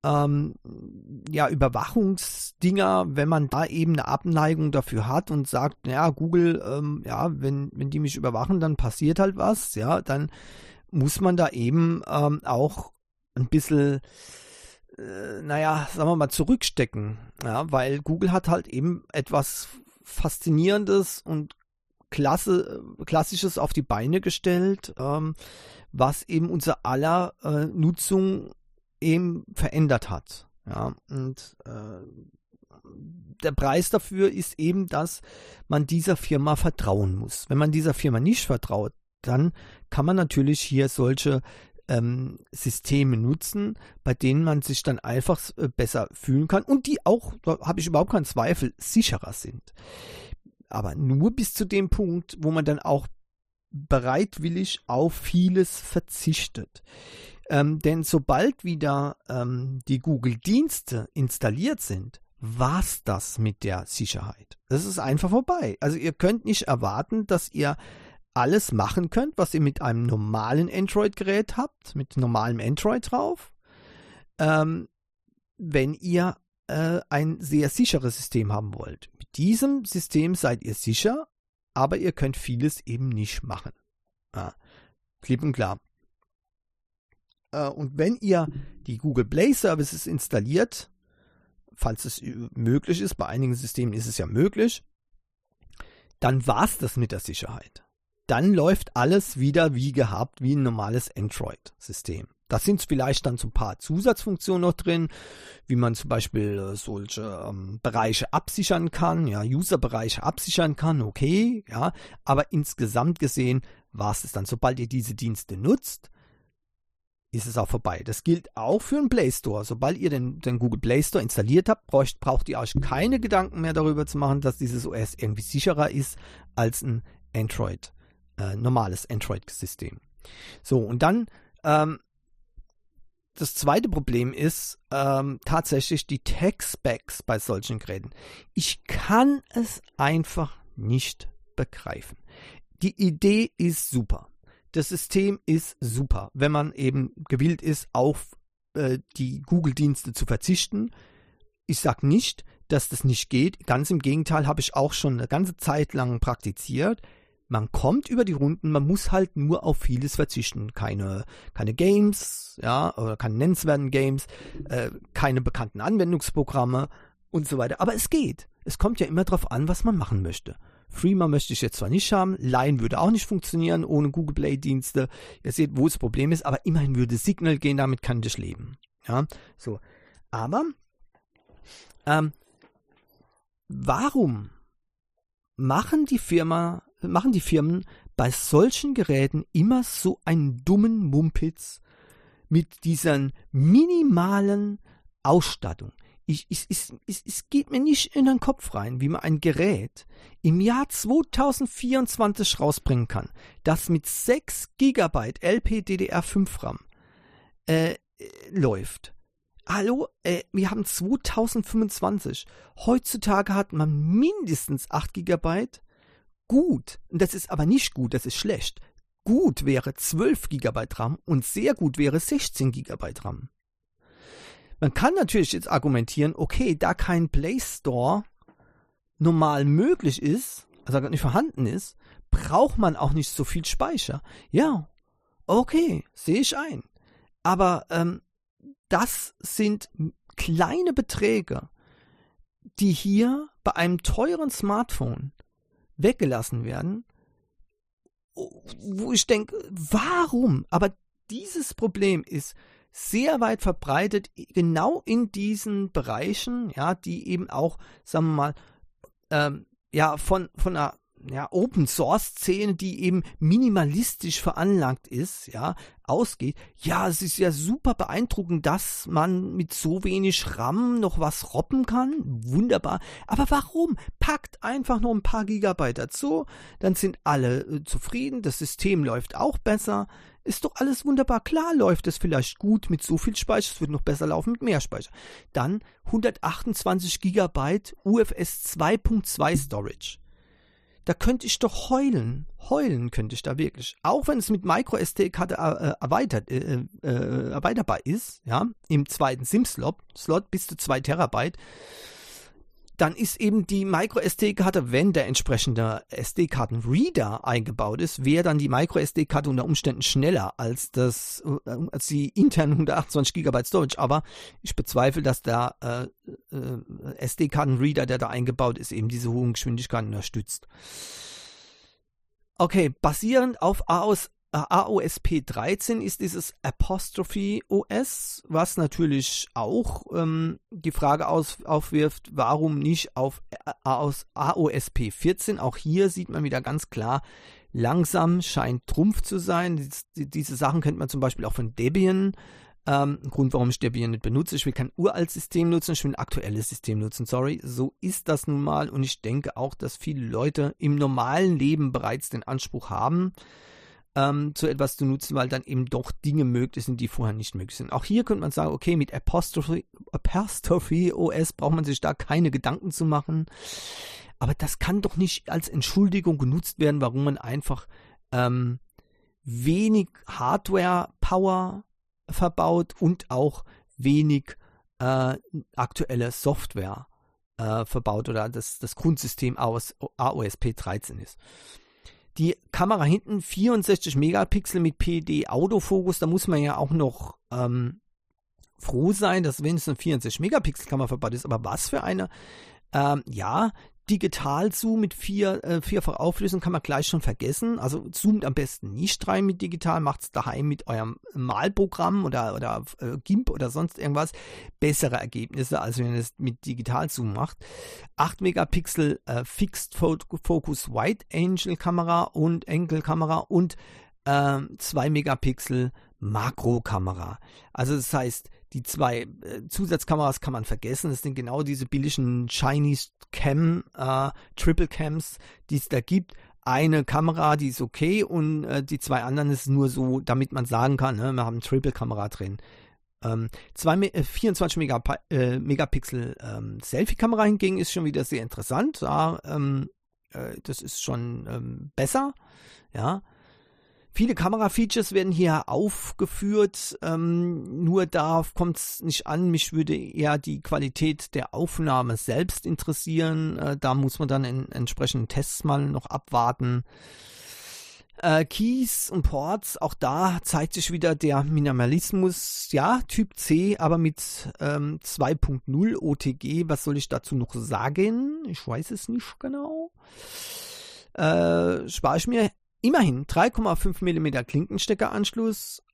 Überwachungsdinger, wenn man da eben eine Abneigung dafür hat und sagt, ja, Google, wenn die mich überwachen, dann passiert halt was, ja, dann muss man da eben auch ein bisschen, sagen wir mal, zurückstecken, ja, weil Google hat halt eben etwas Faszinierendes und Klassisches auf die Beine gestellt, was eben unser aller Nutzung eben verändert hat. Ja, und der Preis dafür ist eben, dass man dieser Firma vertrauen muss. Wenn man dieser Firma nicht vertraut, dann kann man natürlich hier solche Systeme nutzen, bei denen man sich dann einfach besser fühlen kann und die auch, da habe ich überhaupt keinen Zweifel, sicherer sind. Aber nur bis zu dem Punkt, wo man dann auch bereitwillig auf vieles verzichtet. Denn sobald wieder die Google-Dienste installiert sind, war's das mit der Sicherheit. Das ist einfach vorbei. Also ihr könnt nicht erwarten, dass ihr alles machen könnt, was ihr mit einem normalen Android-Gerät habt, mit normalem Android drauf, wenn ihr ein sehr sicheres System haben wollt. Mit diesem System seid ihr sicher, aber ihr könnt vieles eben nicht machen. Ja, klipp und klar. Und wenn ihr die Google Play Services installiert, falls es möglich ist, bei einigen Systemen ist es ja möglich, dann war es das mit der Sicherheit. Dann läuft alles wieder wie gehabt, wie ein normales Android-System. Da sind vielleicht dann so ein paar Zusatzfunktionen noch drin, wie man zum Beispiel solche Bereiche absichern kann, ja, User-Bereiche absichern kann, okay, ja, aber insgesamt gesehen war es dann, sobald ihr diese Dienste nutzt, ist es auch vorbei. Das gilt auch für den Play Store. Sobald ihr den Google Play Store installiert habt, braucht ihr euch keine Gedanken mehr darüber zu machen, dass dieses OS irgendwie sicherer ist als ein Android, normales Android-System. So, und dann das zweite Problem ist tatsächlich die Tech-Specs bei solchen Geräten. Ich kann es einfach nicht begreifen. Die Idee ist super. Das System ist super, wenn man eben gewillt ist, auf die Google-Dienste zu verzichten. Ich sage nicht, dass das nicht geht. Ganz im Gegenteil, habe ich auch schon eine ganze Zeit lang praktiziert. Man kommt über die Runden, man muss halt nur auf vieles verzichten. Keine Games, ja, oder keine nennenswerten Games, keine bekannten Anwendungsprogramme und so weiter. Aber es geht. Es kommt ja immer darauf an, was man machen möchte. Freema möchte ich jetzt zwar nicht haben, Line würde auch nicht funktionieren ohne Google Play Dienste. Ihr seht, wo das Problem ist, aber immerhin würde Signal gehen, damit kann ich leben. Ja, so. Aber warum machen die Firmen bei solchen Geräten immer so einen dummen Mumpitz mit dieser minimalen Ausstattung? Es geht mir nicht in den Kopf rein, wie man ein Gerät im Jahr 2024 rausbringen kann, das mit 6 GB LPDDR5 RAM läuft. Hallo, wir haben 2025. Heutzutage hat man mindestens 8 GB. Gut, und das ist aber nicht gut, das ist schlecht. Gut wäre 12 GB RAM und sehr gut wäre 16 GB RAM. Man kann natürlich jetzt argumentieren, okay, da kein Play Store normal möglich ist, also gar nicht vorhanden ist, braucht man auch nicht so viel Speicher. Ja, okay, sehe ich ein. Aber das sind kleine Beträge, die hier bei einem teuren Smartphone weggelassen werden, wo ich denke, warum? Aber dieses Problem ist sehr weit verbreitet, genau in diesen Bereichen, ja, die eben auch, sagen wir mal, von einer Open-Source-Szene, die eben minimalistisch veranlagt ist, ja, ausgeht. Ja, es ist ja super beeindruckend, dass man mit so wenig RAM noch was robben kann. Wunderbar. Aber warum? Packt einfach nur ein paar Gigabyte dazu, dann sind alle zufrieden, das System läuft auch besser. Ist doch alles wunderbar. Klar läuft es vielleicht gut mit so viel Speicher, es wird noch besser laufen mit mehr Speicher. Dann 128 GB UFS 2.2 Storage. Da könnte ich doch heulen. Heulen könnte ich da wirklich. Auch wenn es mit MicroSD-Karte erweiterbar ist, ja, im zweiten SIM-Slot bis zu 2 Terabyte, dann ist eben die MicroSD-Karte, wenn der entsprechende SD-Karten-Reader eingebaut ist, wäre dann die MicroSD-Karte unter Umständen schneller als die internen 128 GB Storage. Aber ich bezweifle, dass der SD-Karten-Reader, der da eingebaut ist, eben diese hohen Geschwindigkeiten unterstützt. Okay, basierend auf AOSP 13 ist dieses Apostrophe OS, was natürlich auch die Frage aufwirft, warum nicht auf AOSP 14. Auch hier sieht man wieder ganz klar, langsam scheint Trumpf zu sein. Diese Sachen kennt man zum Beispiel auch von Debian. Grund, warum ich Debian nicht benutze. Ich will kein uraltes System nutzen, ich will ein aktuelles System nutzen. Sorry, so ist das nun mal. Und ich denke auch, dass viele Leute im normalen Leben bereits den Anspruch haben, so etwas zu nutzen, weil dann eben doch Dinge möglich sind, die vorher nicht möglich sind. Auch hier könnte man sagen, okay, mit Apostrophe OS braucht man sich da keine Gedanken zu machen. Aber das kann doch nicht als Entschuldigung genutzt werden, warum man einfach wenig Hardware-Power verbaut und auch wenig aktuelle Software verbaut oder das Grundsystem aus AOSP 13 ist. Die Kamera hinten 64 Megapixel mit PD-Autofokus, da muss man ja auch noch froh sein, dass wenigstens eine 64 Megapixel Kamera verbaut ist, aber was für eine, Digital-Zoom mit vierfach Auflösung kann man gleich schon vergessen. Also zoomt am besten nicht rein mit digital, macht es daheim mit eurem Malprogramm oder GIMP oder sonst irgendwas. Bessere Ergebnisse, als wenn ihr es mit Digital-Zoom macht. 8 Megapixel Fixed Focus Wide Angle Kamera und 2 Megapixel Makrokamera. Also das heißt, die 2 Zusatzkameras kann man vergessen. Das sind genau diese billigen Chinese Cam, Triple Cams, die es da gibt. Eine Kamera, die ist okay und die 2 anderen ist nur so, damit man sagen kann, ne, wir haben eine Triple-Kamera drin. 24 Megapixel Selfie-Kamera hingegen ist schon wieder sehr interessant. Ja, das ist schon besser. Ja. Viele Kamera-Features werden hier aufgeführt, nur darauf kommt es nicht an. Mich würde eher die Qualität der Aufnahme selbst interessieren. Da muss man dann in entsprechenden Tests mal noch abwarten. Keys und Ports, auch da zeigt sich wieder der Minimalismus. Ja, Typ C, aber mit 2.0 OTG. Was soll ich dazu noch sagen? Ich weiß es nicht genau. Spare ich mir. Immerhin 3,5 mm Klinkensteckeranschluss,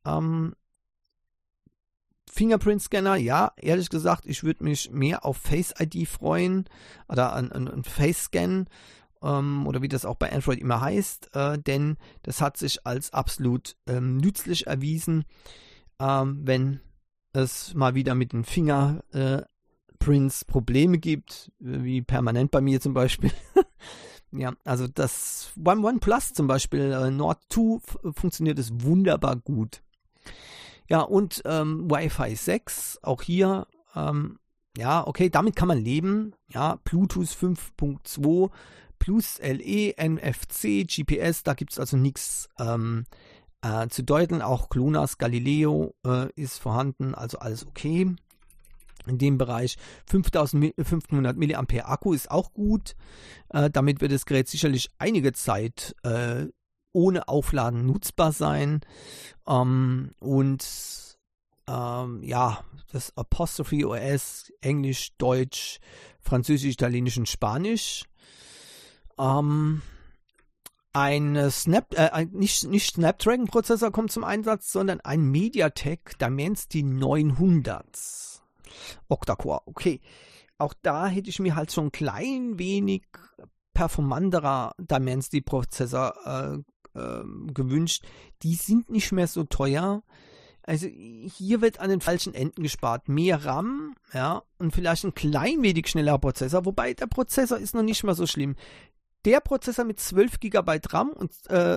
Fingerprint-Scanner, ja, ehrlich gesagt, ich würde mich mehr auf Face ID freuen oder an Face-Scan oder wie das auch bei Android immer heißt, denn das hat sich als absolut nützlich erwiesen, wenn es mal wieder mit den Fingerprints Probleme gibt, wie permanent bei mir zum Beispiel. Ja, also das OnePlus zum Beispiel, Nord 2 funktioniert es wunderbar gut. Ja, und Wi-Fi 6, auch hier, ja, okay, damit kann man leben. Ja, Bluetooth 5.2 plus LE, NFC, GPS, da gibt es also nichts zu deuten. Auch GLONASS Galileo ist vorhanden, also alles okay. In dem Bereich 5500 mAh Akku ist auch gut. Damit wird das Gerät sicherlich einige Zeit ohne Aufladen nutzbar sein. Ja, das Apostrophe OS, Englisch, Deutsch, Französisch, Italienisch und Spanisch. Ein nicht Snapdragon-Prozessor kommt zum Einsatz, sondern ein MediaTek Dimensity 900. Octa-Core, okay. Auch da hätte ich mir halt schon ein klein wenig performanterer Dimensity-Prozessor gewünscht. Die sind nicht mehr so teuer. Also hier wird an den falschen Enden gespart. Mehr RAM, ja, und vielleicht ein klein wenig schnellerer Prozessor. Wobei der Prozessor ist noch nicht mal so schlimm. Der Prozessor mit 12 GB RAM und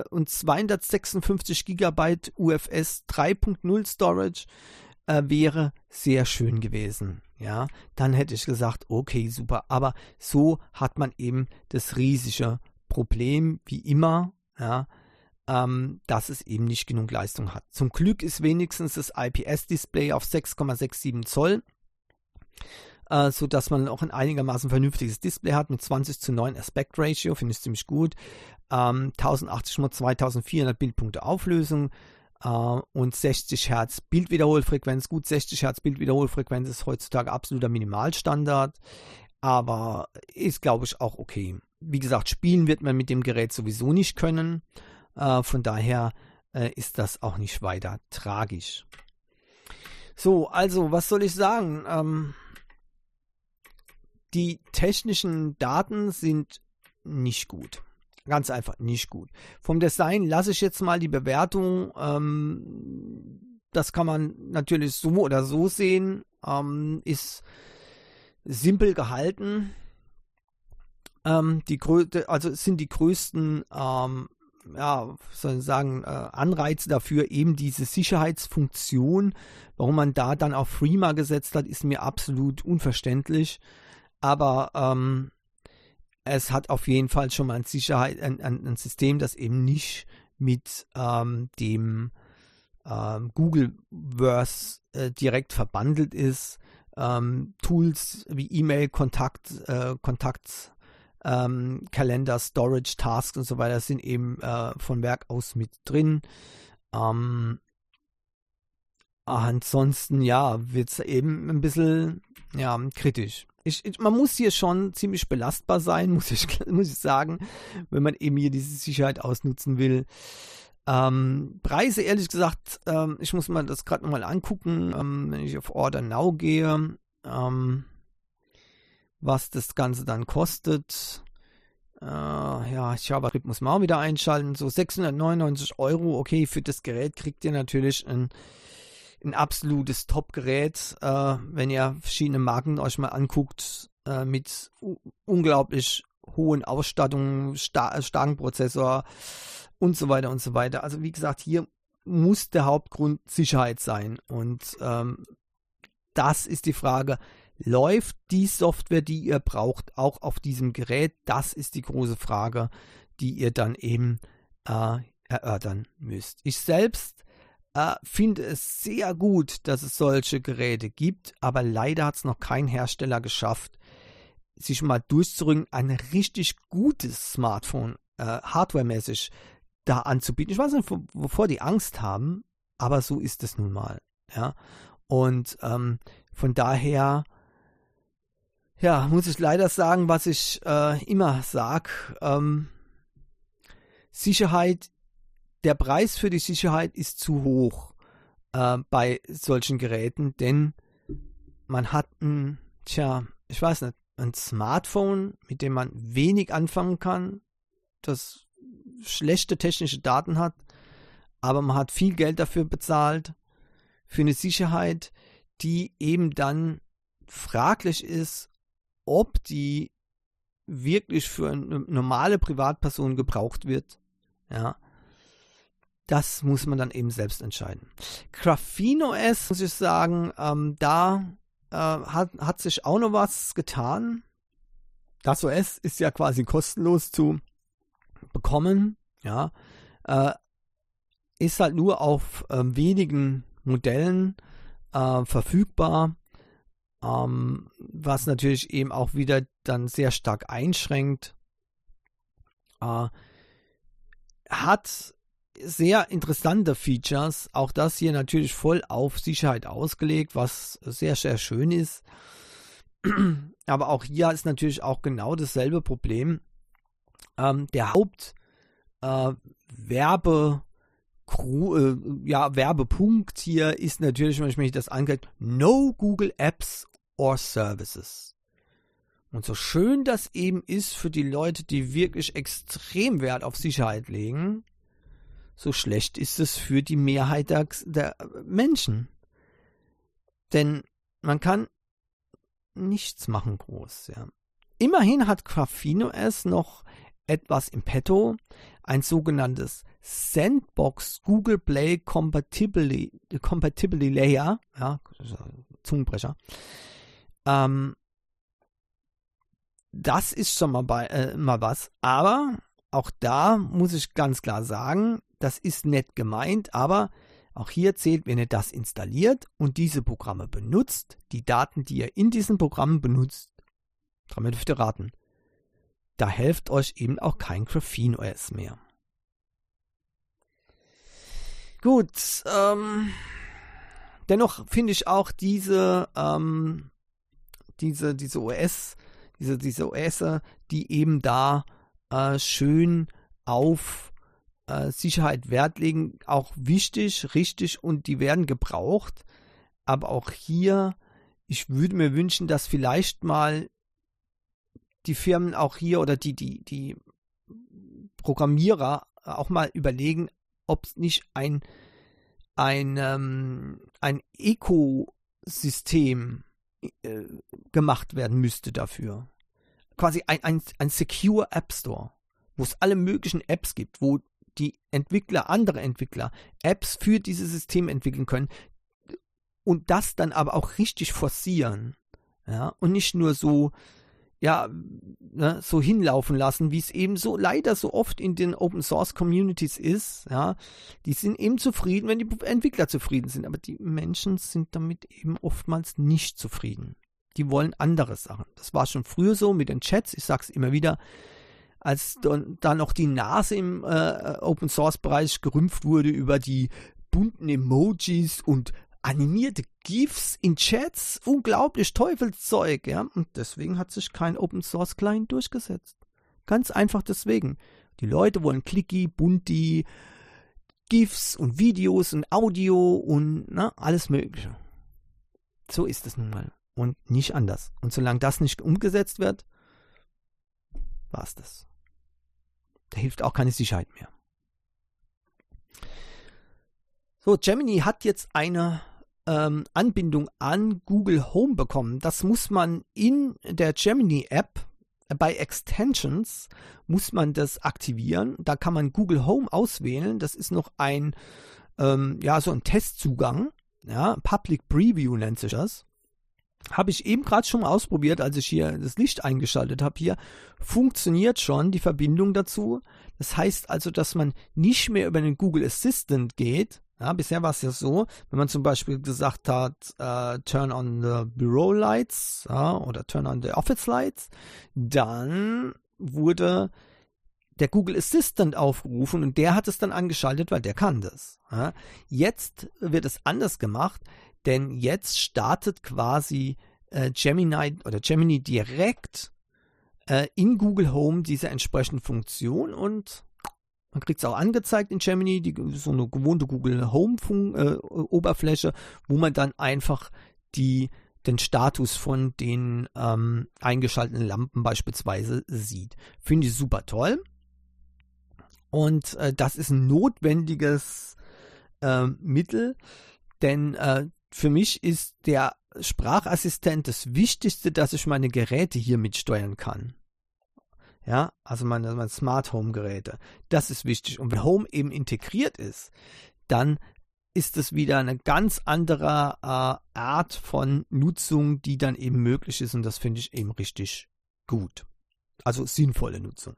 256 GB UFS 3.0 Storage wäre sehr schön gewesen. Ja, dann hätte ich gesagt, okay, super. Aber so hat man eben das riesige Problem, wie immer, ja, dass es eben nicht genug Leistung hat. Zum Glück ist wenigstens das IPS-Display auf 6,67 Zoll, sodass man auch ein einigermaßen vernünftiges Display hat mit 20:9 Aspect Ratio, finde ich ziemlich gut. 1080 x 2400 Bildpunkte Auflösung und 60 Hertz Bildwiederholfrequenz. Gut, 60 Hertz Bildwiederholfrequenz ist heutzutage absoluter Minimalstandard, aber ist, glaube ich, auch okay. Wie gesagt, spielen wird man mit dem Gerät sowieso nicht können. Von daher ist das auch nicht weiter tragisch. So, also, was soll ich sagen? Die technischen Daten sind nicht gut. Ganz einfach nicht gut. Vom Design lasse ich jetzt mal die Bewertung. Das kann man natürlich so oder so sehen. Ist simpel gehalten. Also es sind die größten soll ich sagen, Anreize dafür, eben diese Sicherheitsfunktion. Warum man da dann auf FreeMA gesetzt hat, ist mir absolut unverständlich. Aber es hat auf jeden Fall schon mal ein System, das eben nicht mit dem Googleverse direkt verbandelt ist. Tools wie E-Mail, Kalender, Storage, Tasks und so weiter sind eben von Werk aus mit drin. Ansonsten, wird es eben ein bisschen kritisch. Man muss hier schon ziemlich belastbar sein, muss ich sagen, wenn man eben hier diese Sicherheit ausnutzen will. Preise, ehrlich gesagt, ich muss mir das gerade nochmal angucken, wenn ich auf Order Now gehe, was das Ganze dann kostet. JavaScript muss man auch wieder einschalten. So 699 €, okay, für das Gerät kriegt ihr natürlich ein absolutes Top-Gerät, wenn ihr verschiedene Marken euch mal anguckt, mit unglaublich hohen Ausstattungen, starken Prozessor und so weiter und so weiter. Also wie gesagt, hier muss der Hauptgrund Sicherheit sein. Und das ist die Frage, läuft die Software, die ihr braucht, auch auf diesem Gerät? Das ist die große Frage, die ihr dann eben erörtern müsst. Ich selbst finde es sehr gut, dass es solche Geräte gibt, aber leider hat es noch kein Hersteller geschafft, sich mal durchzuringen, ein richtig gutes Smartphone hardwaremäßig da anzubieten. Ich weiß nicht, wovor die Angst haben, aber so ist es nun mal. Ja? Und von daher muss ich leider sagen, was ich immer sage, Sicherheit, der Preis für die Sicherheit ist zu hoch bei solchen Geräten, denn man hat ein Smartphone, mit dem man wenig anfangen kann, das schlechte technische Daten hat, aber man hat viel Geld dafür bezahlt, für eine Sicherheit, die eben dann fraglich ist, ob die wirklich für eine normale Privatperson gebraucht wird. Ja, das muss man dann eben selbst entscheiden. Graphene OS, muss ich sagen, da hat sich auch noch was getan. Das OS ist ja quasi kostenlos zu bekommen. Ja, ist halt nur auf wenigen Modellen verfügbar, was natürlich eben auch wieder dann sehr stark einschränkt. Hat sehr interessante Features, auch das hier natürlich voll auf Sicherheit ausgelegt, was sehr, sehr schön ist. Aber auch hier ist natürlich auch genau dasselbe Problem. Der Werbepunkt hier ist natürlich, wenn ich mich das angeht, no Google Apps or Services. Und so schön das eben ist für die Leute, die wirklich extrem Wert auf Sicherheit legen, so schlecht ist es für die Mehrheit der Menschen. Denn man kann nichts machen groß. Ja. Immerhin hat Graphene OS noch etwas im Petto, ein sogenanntes Sandbox Google Play Compatibility Layer, ja, Zungenbrecher. Das ist schon mal was, aber auch da muss ich ganz klar sagen, das ist nett gemeint, aber auch hier zählt, wenn ihr das installiert und diese Programme benutzt, die Daten, die ihr in diesen Programmen benutzt, damit dürft ihr raten, da hilft euch eben auch kein Graphene OS mehr. Gut, dennoch finde ich auch diese OS, diese OS, die eben da schön auf Sicherheit Wert legen, auch wichtig, richtig und die werden gebraucht. Aber auch hier, ich würde mir wünschen, dass vielleicht mal die Firmen auch hier oder die Programmierer auch mal überlegen, ob es nicht ein Ökosystem gemacht werden müsste dafür. Quasi ein Secure App Store, wo es alle möglichen Apps gibt, wo die andere Entwickler, Apps für dieses System entwickeln können und das dann aber auch richtig forcieren. Ja, und nicht nur so, ja, ne, so hinlaufen lassen, wie es eben so leider so oft in den Open Source Communities ist. Ja, die sind eben zufrieden, wenn die Entwickler zufrieden sind, aber die Menschen sind damit eben oftmals nicht zufrieden. Die wollen andere Sachen. Das war schon früher so mit den Chats, ich sag's immer wieder, als da noch die Nase im Open Source Bereich gerümpft wurde über die bunten Emojis und animierte GIFs in Chats, unglaublich Teufelszeug, ja, und deswegen hat sich kein Open Source Client durchgesetzt. Ganz einfach deswegen. Die Leute wollen Clicky, Bunti, GIFs und Videos und Audio und alles Mögliche. So ist es nun mal und nicht anders. Und solange das nicht umgesetzt wird, war es das. Da hilft auch keine Sicherheit mehr. So, Gemini hat jetzt eine Anbindung an Google Home bekommen. Das muss man in der Gemini App bei Extensions muss man das aktivieren. Da kann man Google Home auswählen. Das ist noch so ein Testzugang. Ja, Public Preview nennt sich das. Habe ich eben gerade schon mal ausprobiert, als ich hier das Licht eingeschaltet habe. Hier funktioniert schon die Verbindung dazu. Das heißt also, dass man nicht mehr über den Google Assistant geht. Ja, bisher war es ja so, wenn man zum Beispiel gesagt hat, turn on the Bureau Lights, ja, oder turn on the Office Lights, dann wurde der Google Assistant aufgerufen und der hat es dann angeschaltet, weil der kann das. Ja. Jetzt wird es anders gemacht, denn jetzt startet quasi Gemini direkt in Google Home diese entsprechende Funktion und man kriegt es auch angezeigt in Gemini, so eine gewohnte Google Home Oberfläche, wo man dann einfach den Status von den eingeschalteten Lampen beispielsweise sieht. Finde ich super toll. Und das ist ein notwendiges Mittel, denn für mich ist der Sprachassistent das Wichtigste, dass ich meine Geräte hier mitsteuern kann. Ja, also meine Smart Home Geräte. Das ist wichtig. Und wenn Home eben integriert ist, dann ist es wieder eine ganz andere Art von Nutzung, die dann eben möglich ist. Und das finde ich eben richtig gut. Also sinnvolle Nutzung.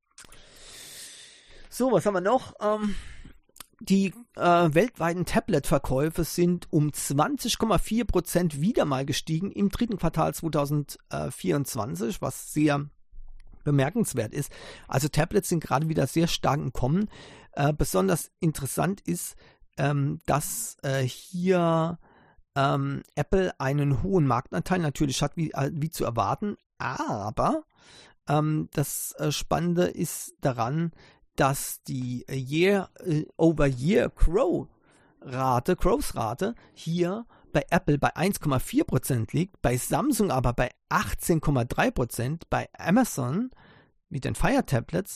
So, was haben wir noch? Die weltweiten Tablet-Verkäufe sind um 20,4% wieder mal gestiegen im dritten Quartal 2024, was sehr bemerkenswert ist. Also Tablets sind gerade wieder sehr stark im Kommen. Besonders interessant ist, dass hier Apple einen hohen Marktanteil natürlich hat, wie zu erwarten. Aber das Spannende ist daran, dass die Year-over-Year Growth-Rate hier bei Apple bei 1,4% liegt, bei Samsung aber bei 18,3%, bei Amazon mit den Fire Tablets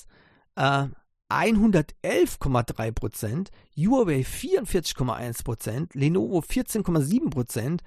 111,3%, Huawei 44,1%, Lenovo 14,7%.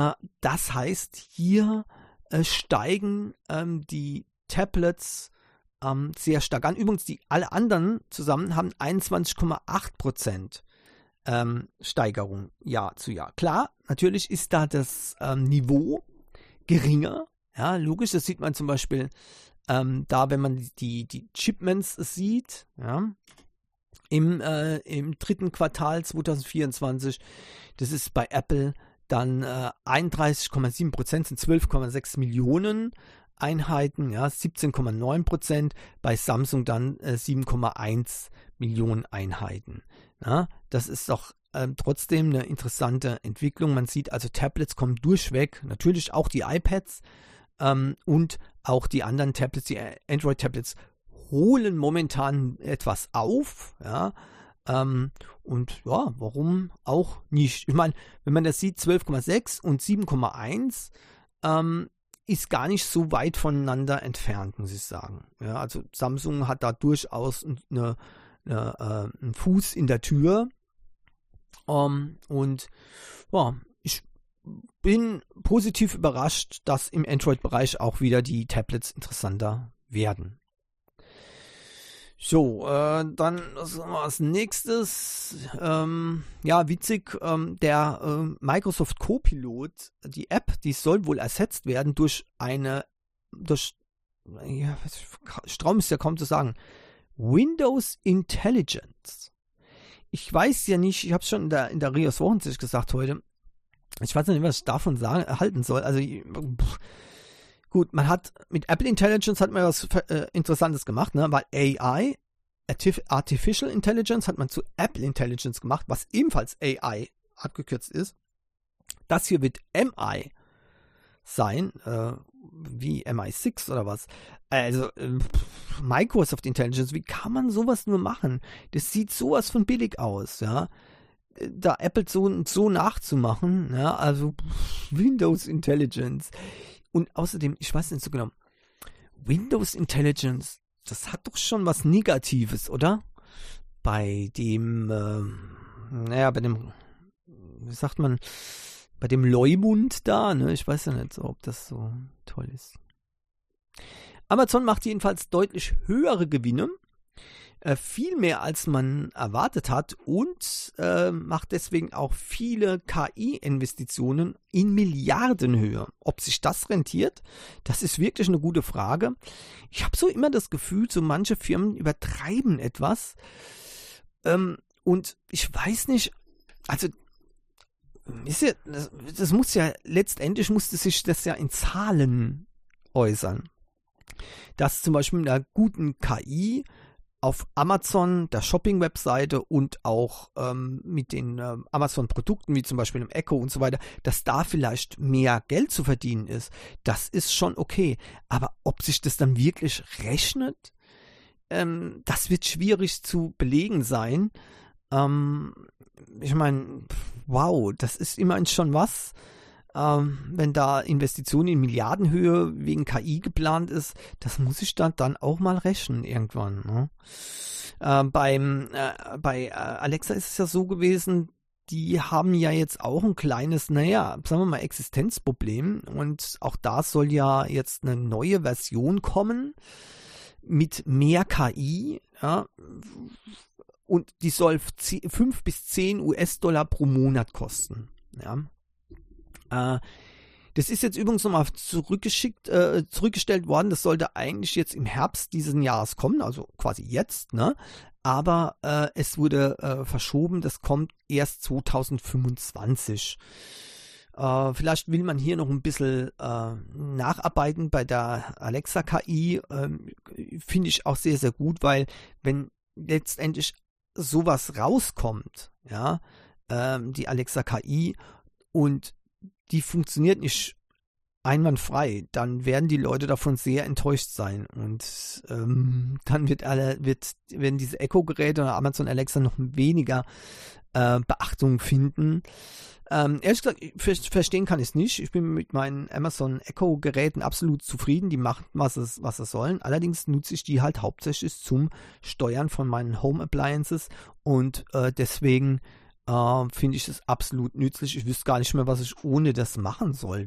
Das heißt, hier steigen die Tablets sehr stark an. Übrigens, alle anderen zusammen haben 21,8% Steigerung Jahr zu Jahr. Klar, natürlich ist da das Niveau geringer. Ja, logisch, das sieht man zum Beispiel da, wenn man die Shipments sieht, ja, im dritten Quartal 2024, das ist bei Apple dann 31,7%, sind 12,6 Millionen Einheiten, ja, 17,9%, bei Samsung dann 7,1 Millionen Einheiten. Ja, das ist doch trotzdem eine interessante Entwicklung. Man sieht also, Tablets kommen durchweg, natürlich auch die iPads und auch die anderen Tablets, die Android-Tablets holen momentan etwas auf, ja, und ja, warum auch nicht? Ich meine, wenn man das sieht, 12,6 und 7,1 ist gar nicht so weit voneinander entfernt, muss ich sagen. Ja, also Samsung hat da durchaus einen Fuß in der Tür. Und ja, ich bin positiv überrascht, dass im Android-Bereich auch wieder die Tablets interessanter werden. So, dann als nächstes, ja, witzig, der Microsoft Copilot, die App, die soll wohl ersetzt werden durch ja, Strom ist ja kaum zu sagen, Windows Intelligence. Ich weiß ja nicht, ich habe es schon in der Rios Wochensicht gesagt heute, ich weiß nicht, was ich davon halten soll, also gut, man hat mit Apple Intelligence hat man was Interessantes gemacht, ne? Weil AI, Artificial Intelligence, hat man zu Apple Intelligence gemacht, was ebenfalls AI abgekürzt ist. Das hier wird MI sein, wie MI6 oder was. Also Microsoft Intelligence, wie kann man sowas nur machen? Das sieht sowas von billig aus, ja. Da Apple so nachzumachen, ja, also Windows Intelligence. Und außerdem, ich weiß nicht so genau, Windows Intelligence, das hat doch schon was Negatives, oder? Bei dem, wie sagt man, bei dem Leumund da, ne? Ich weiß ja nicht so, ob das so toll ist. Amazon macht jedenfalls deutlich höhere Gewinne, viel mehr als man erwartet hat und macht deswegen auch viele KI-Investitionen in Milliardenhöhe. Ob sich das rentiert, das ist wirklich eine gute Frage. Ich habe so immer das Gefühl, so manche Firmen übertreiben etwas und ich weiß nicht, also das muss ja, letztendlich musste sich das ja in Zahlen äußern. Dass zum Beispiel mit einer guten KI auf Amazon, der Shopping-Webseite und auch mit den Amazon-Produkten, wie zum Beispiel dem Echo und so weiter, dass da vielleicht mehr Geld zu verdienen ist, das ist schon okay. Aber ob sich das dann wirklich rechnet, das wird schwierig zu belegen sein. Ich meine, wow, das ist immerhin schon was. Wenn da Investitionen in Milliardenhöhe wegen KI geplant ist, das muss ich dann auch mal rechnen irgendwann. Ne? Bei Alexa ist es ja so gewesen, die haben ja jetzt auch ein kleines, naja, sagen wir mal, Existenzproblem und auch da soll ja jetzt eine neue Version kommen mit mehr KI, ja, und die soll 5 bis 10 US-Dollar pro Monat kosten, ja. Das ist jetzt übrigens nochmal zurückgestellt worden. Das sollte eigentlich jetzt im Herbst diesen Jahres kommen, also quasi jetzt, ne? Aber es wurde verschoben. Das kommt erst 2025. Vielleicht will man hier noch ein bisschen nacharbeiten bei der Alexa KI. Finde ich auch sehr, sehr gut, weil wenn letztendlich sowas rauskommt, ja, die Alexa KI und die funktioniert nicht einwandfrei, dann werden die Leute davon sehr enttäuscht sein und dann werden diese Echo-Geräte oder Amazon Alexa noch weniger Beachtung finden. Ehrlich gesagt, verstehen kann ich es nicht. Ich bin mit meinen Amazon Echo-Geräten absolut zufrieden. Die machen, was sie sollen. Allerdings nutze ich die halt hauptsächlich zum Steuern von meinen Home Appliances und deswegen finde ich das absolut nützlich. Ich wüsste gar nicht mehr, was ich ohne das machen sollte.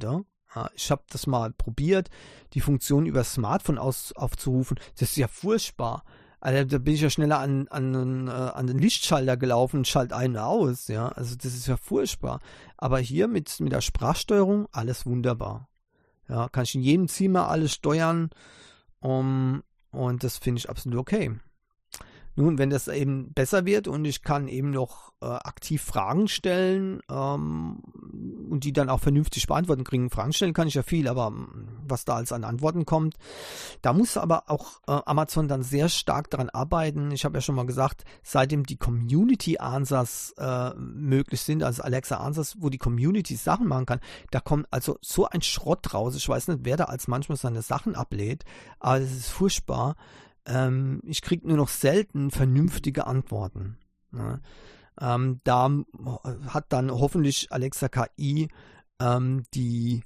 Ich habe das mal probiert, die Funktion über das Smartphone aufzurufen. Das ist ja furchtbar. Also, da bin ich ja schneller an den Lichtschalter gelaufen und schalte ein und aus. Ja? Also das ist ja furchtbar. Aber hier mit der Sprachsteuerung alles wunderbar. Ja, kann ich in jedem Zimmer alles steuern. Und das finde ich absolut okay. Nun, wenn das eben besser wird und ich kann eben noch aktiv Fragen stellen und die dann auch vernünftig beantworten kriegen. Fragen stellen kann ich ja viel, aber was da als an Antworten kommt, da muss aber auch Amazon dann sehr stark daran arbeiten. Ich habe ja schon mal gesagt, seitdem die Community-Answers möglich sind, also Alexa-Answers, wo die Community Sachen machen kann, da kommt also so ein Schrott raus. Ich weiß nicht, wer da als manchmal seine Sachen ablehnt, aber das ist furchtbar. Ich kriege nur noch selten vernünftige Antworten. Ne? Da hat dann hoffentlich Alexa KI also die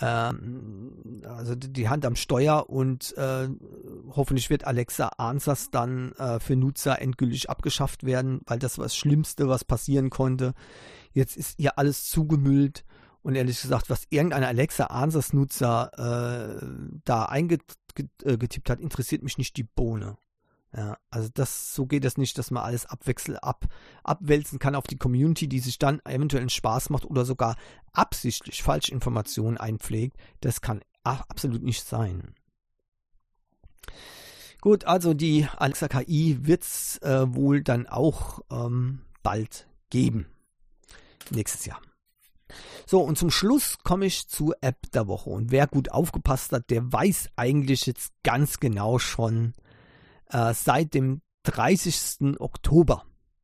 Hand am Steuer und hoffentlich wird Alexa Answers dann für Nutzer endgültig abgeschafft werden, weil das war das Schlimmste, was passieren konnte. Jetzt ist hier alles zugemüllt. Und ehrlich gesagt, was irgendein Alexa-Answers-Nutzer da eingetippt hat, interessiert mich nicht die Bohne. Ja, also so geht das nicht, dass man alles abwälzen kann auf die Community, die sich dann eventuell einen Spaß macht oder sogar absichtlich Falschinformationen einpflegt. Das kann absolut nicht sein. Gut, also die Alexa KI wird es wohl dann auch bald geben. Nächstes Jahr. So, und zum Schluss komme ich zur App der Woche. Und wer gut aufgepasst hat, der weiß eigentlich jetzt ganz genau schon seit dem 30. Oktober,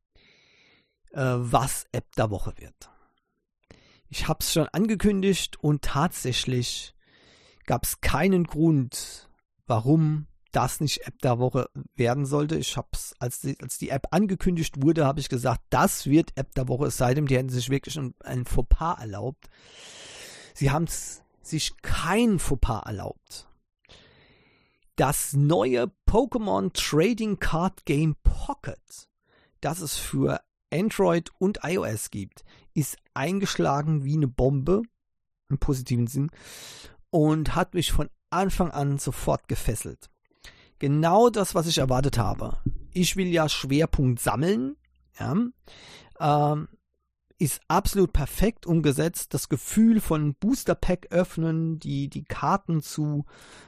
was App der Woche wird. Ich habe es schon angekündigt und tatsächlich gab es keinen Grund, warum das nicht App der Woche werden sollte. Ich habe es, als die App angekündigt wurde, habe ich gesagt, das wird App der Woche, es sei denn, die hätten sich wirklich ein Fauxpas erlaubt. Sie haben sich kein Fauxpas erlaubt. Das neue Pokémon Trading Card Game Pocket, das es für Android und iOS gibt, ist eingeschlagen wie eine Bombe, im positiven Sinn, und hat mich von Anfang an sofort gefesselt. Genau das, was ich erwartet habe. Ich will ja Schwerpunkt sammeln. Ja, ist absolut perfekt umgesetzt. Das Gefühl von Booster Pack öffnen, die Karten zu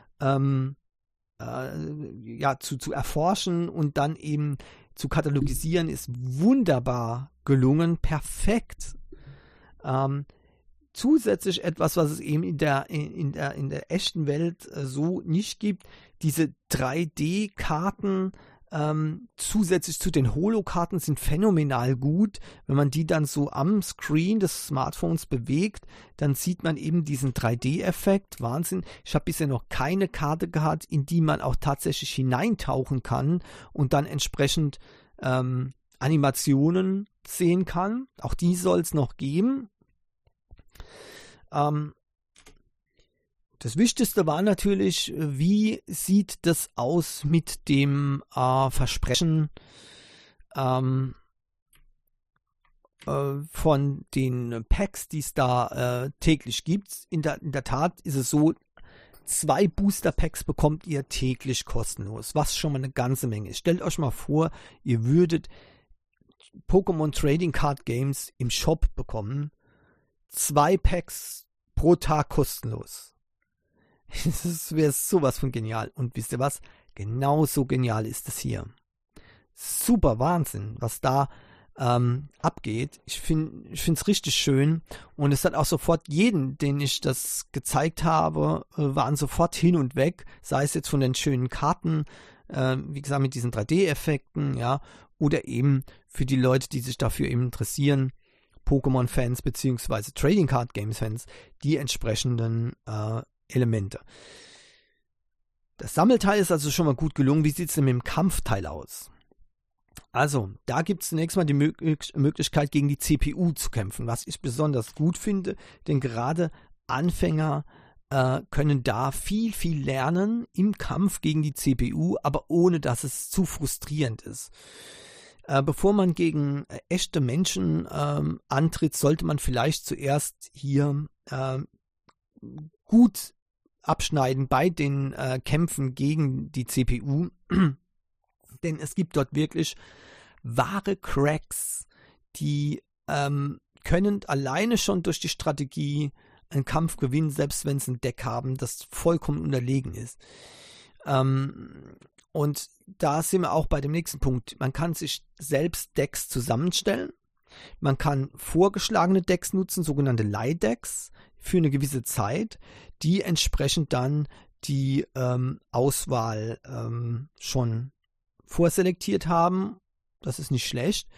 erforschen und dann eben zu katalogisieren, ist wunderbar gelungen. Perfekt. Zusätzlich etwas, was es eben in der echten Welt so nicht gibt, diese 3D-Karten zusätzlich zu den Holo-Karten sind phänomenal gut. Wenn man die dann so am Screen des Smartphones bewegt, dann sieht man eben diesen 3D-Effekt. Wahnsinn. Ich habe bisher noch keine Karte gehabt, in die man auch tatsächlich hineintauchen kann und dann entsprechend Animationen sehen kann. Auch die soll es noch geben. Das Wichtigste war natürlich, wie sieht das aus mit dem Versprechen von den Packs, die es da täglich gibt. In der Tat ist es so, 2 Booster-Packs bekommt ihr täglich kostenlos, was schon mal eine ganze Menge ist. Stellt euch mal vor, ihr würdet Pokémon Trading Card Games im Shop bekommen, 2 Packs pro Tag kostenlos. Das wäre sowas von genial. Und wisst ihr was? Genauso genial ist es hier. Super Wahnsinn, was da abgeht. Ich finde es richtig schön. Und es hat auch sofort jeden, den ich das gezeigt habe, waren sofort hin und weg. Sei es jetzt von den schönen Karten, wie gesagt, mit diesen 3D-Effekten, ja, oder eben für die Leute, die sich dafür eben interessieren, Pokémon-Fans bzw. Trading Card Games-Fans, die entsprechenden Elemente. Das Sammelteil ist also schon mal gut gelungen. Wie sieht es denn mit dem Kampfteil aus? Also, da gibt es zunächst mal die Möglichkeit, gegen die CPU zu kämpfen, was ich besonders gut finde, denn gerade Anfänger können da viel, viel lernen im Kampf gegen die CPU, aber ohne, dass es zu frustrierend ist. Bevor man gegen echte Menschen antritt, sollte man vielleicht zuerst hier gut abschneiden bei den Kämpfen gegen die CPU, denn es gibt dort wirklich wahre Cracks, die können alleine schon durch die Strategie einen Kampf gewinnen, selbst wenn sie ein Deck haben, das vollkommen unterlegen ist. Und da sind wir auch bei dem nächsten Punkt. Man kann sich selbst Decks zusammenstellen. Man kann vorgeschlagene Decks nutzen, sogenannte Leihdecks, für eine gewisse Zeit, die entsprechend dann die Auswahl schon vorselektiert haben. Das ist nicht schlecht.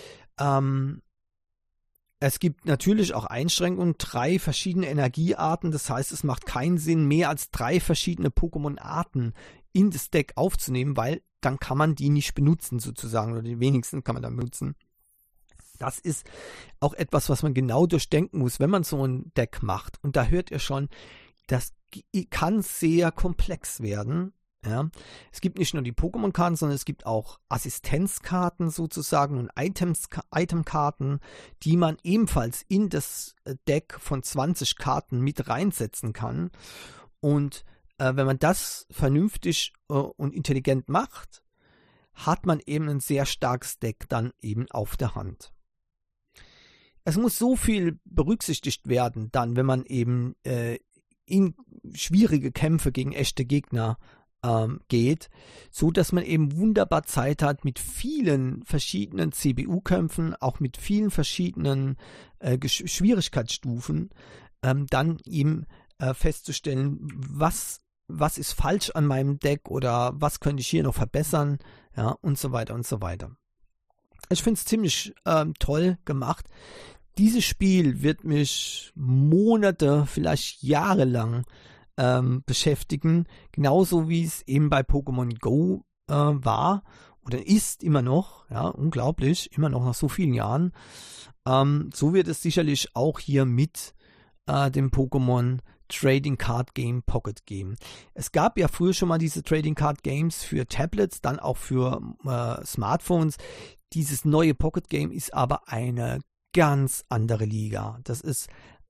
Es gibt natürlich auch Einschränkungen, 3 verschiedene Energiearten. Das heißt, es macht keinen Sinn, mehr als 3 verschiedene Pokémon-Arten in das Deck aufzunehmen, weil dann kann man die nicht benutzen sozusagen, oder die wenigsten kann man dann benutzen. Das ist auch etwas, was man genau durchdenken muss, wenn man so ein Deck macht. Und da hört ihr schon, das kann sehr komplex werden. Ja. Es gibt nicht nur die Pokémon-Karten, sondern es gibt auch Assistenzkarten sozusagen und Itemkarten, die man ebenfalls in das Deck von 20 Karten mit reinsetzen kann. Und wenn man das vernünftig und intelligent macht, hat man eben ein sehr starkes Deck dann eben auf der Hand. Es muss so viel berücksichtigt werden, dann, wenn man eben in schwierige Kämpfe gegen echte Gegner geht, so dass man eben wunderbar Zeit hat, mit vielen verschiedenen CPU-Kämpfen, auch mit vielen verschiedenen Schwierigkeitsstufen, dann eben festzustellen, was ist falsch an meinem Deck oder was könnte ich hier noch verbessern, ja, und so weiter und so weiter. Ich finde es ziemlich toll gemacht. Dieses Spiel wird mich Monate, vielleicht jahrelang beschäftigen, genauso wie es eben bei Pokémon Go war oder ist immer noch, ja, unglaublich, immer noch nach so vielen Jahren. So wird es sicherlich auch hier mit dem Pokémon Trading Card Game Pocket geben. Es gab ja früher schon mal diese Trading Card Games für Tablets, dann auch für Smartphones. Dieses neue Pocket Game ist aber eine ganz andere Liga. Das ist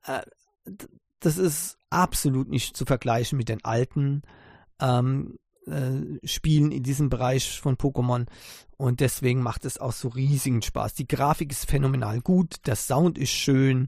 absolut nicht zu vergleichen mit den alten Spielen in diesem Bereich von Pokémon und deswegen macht es auch so riesigen Spaß. Die Grafik ist phänomenal gut, der Sound ist schön,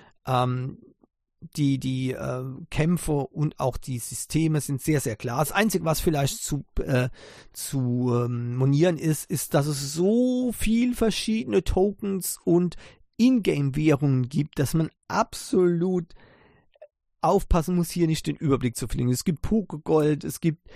die Kämpfe und auch die Systeme sind sehr, sehr klar. Das Einzige, was vielleicht zu monieren ist, dass es so viel verschiedene Tokens und Ingame-Währungen gibt, dass man absolut aufpassen muss, hier nicht den Überblick zu verlieren. Es gibt Pokégold, es gibt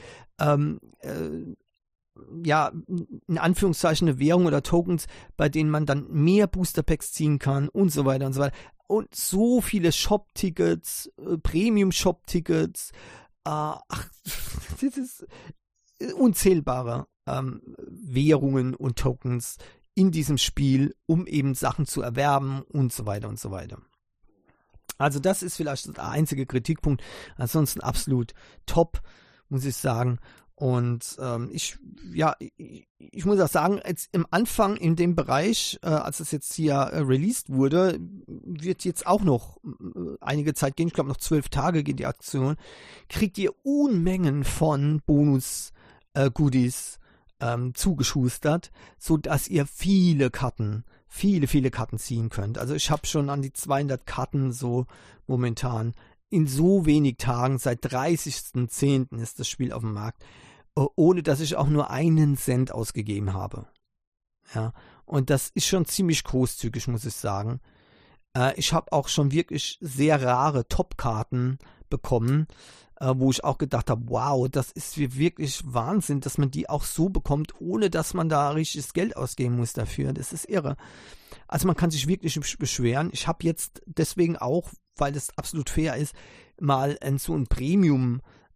ja, in Anführungszeichen eine Währung oder Tokens, bei denen man dann mehr Booster-Packs ziehen kann und so weiter und so weiter. Und so viele Shop-Tickets, Premium-Shop-Tickets, das ist unzählbare Währungen und Tokens in diesem Spiel, um eben Sachen zu erwerben und so weiter und so weiter. Also das ist vielleicht der einzige Kritikpunkt. Ansonsten absolut top, muss ich sagen. Und ich muss auch sagen, jetzt im Anfang in dem Bereich, als es jetzt hier released wurde, wird jetzt auch noch einige Zeit gehen. Ich glaube noch 12 Tage geht die Aktion. Kriegt ihr Unmengen von Bonus-Goodies zugeschustert, sodass ihr viele Karten ziehen könnt. Also ich habe schon an die 200 Karten so momentan in so wenig Tagen, seit 30.10. ist das Spiel auf dem Markt, ohne dass ich auch nur einen Cent ausgegeben habe. Ja, und das ist schon ziemlich großzügig, muss ich sagen. Ich habe auch schon wirklich sehr rare Top-Karten bekommen, wo ich auch gedacht habe, wow, das ist wirklich Wahnsinn, dass man die auch so bekommt, ohne dass man da richtiges Geld ausgeben muss dafür. Das ist irre. Also man kann sich wirklich beschweren. Ich habe jetzt deswegen auch, weil das absolut fair ist, mal so ein Premium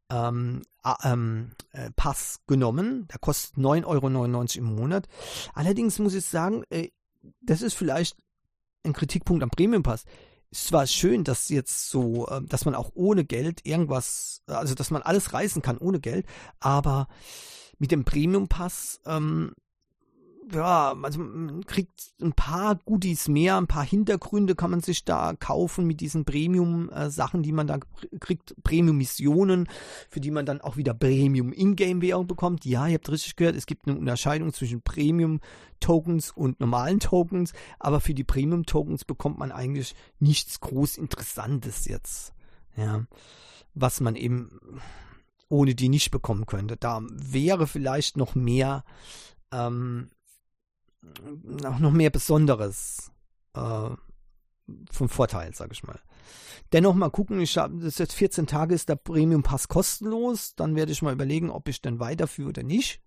Pass genommen. Der kostet 9,99 € im Monat. Allerdings muss ich sagen, das ist vielleicht ein Kritikpunkt am Premium Pass. Es war schön, dass jetzt so, dass man auch ohne Geld irgendwas, also dass man alles reißen kann ohne Geld, aber mit dem Premium Pass also man kriegt ein paar Goodies mehr, ein paar Hintergründe kann man sich da kaufen mit diesen Premium-Sachen, die man da kriegt, Premium-Missionen, für die man dann auch wieder Premium-Ingame-Währung bekommt. Ja, ihr habt richtig gehört, es gibt eine Unterscheidung zwischen Premium-Tokens und normalen Tokens, aber für die Premium-Tokens bekommt man eigentlich nichts groß Interessantes jetzt, ja, was man eben ohne die nicht bekommen könnte. Da wäre vielleicht noch mehr noch mehr Besonderes vom Vorteil, sage ich mal. Dennoch mal gucken, das ist jetzt 14 Tage, ist der Premium Pass kostenlos, dann werde ich mal überlegen, ob ich dann weiterführe oder nicht.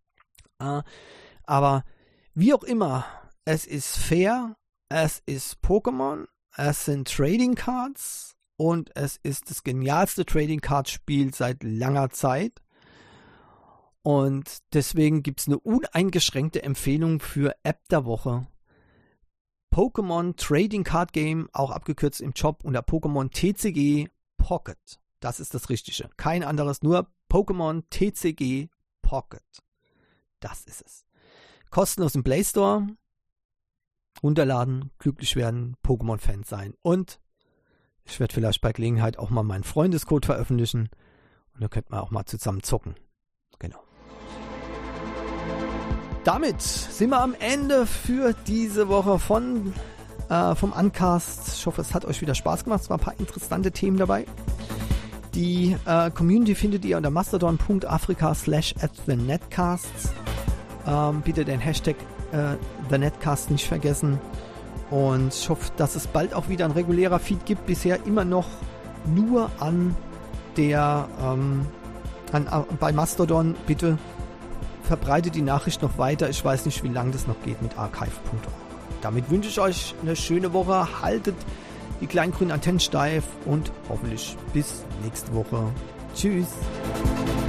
Aber wie auch immer, es ist fair, es ist Pokémon, es sind Trading Cards und es ist das genialste Trading Card Spiel seit langer Zeit. Und deswegen gibt es eine uneingeschränkte Empfehlung für App der Woche. Pokémon Trading Card Game, auch abgekürzt im Shop unter Pokémon TCG Pocket. Das ist das Richtige. Kein anderes, nur Pokémon TCG Pocket. Das ist es. Kostenlos im Play Store. Runterladen, glücklich werden, Pokémon-Fan sein. Und ich werde vielleicht bei Gelegenheit auch mal meinen Freundescode veröffentlichen. Und da könnt man auch mal zusammen zocken. Genau. Damit sind wir am Ende für diese Woche vom Uncast. Ich hoffe, es hat euch wieder Spaß gemacht. Es waren ein paar interessante Themen dabei. Die Community findet ihr unter mastodon.africa/@thenetcasts. Bitte den Hashtag TheNetcast nicht vergessen. Und ich hoffe, dass es bald auch wieder ein regulärer Feed gibt. Bisher immer noch nur bei Mastodon. Bitte verbreitet die Nachricht noch weiter. Ich weiß nicht, wie lange das noch geht mit archive.org. Damit wünsche ich euch eine schöne Woche. Haltet die kleinen grünen Antennen steif und hoffentlich bis nächste Woche. Tschüss.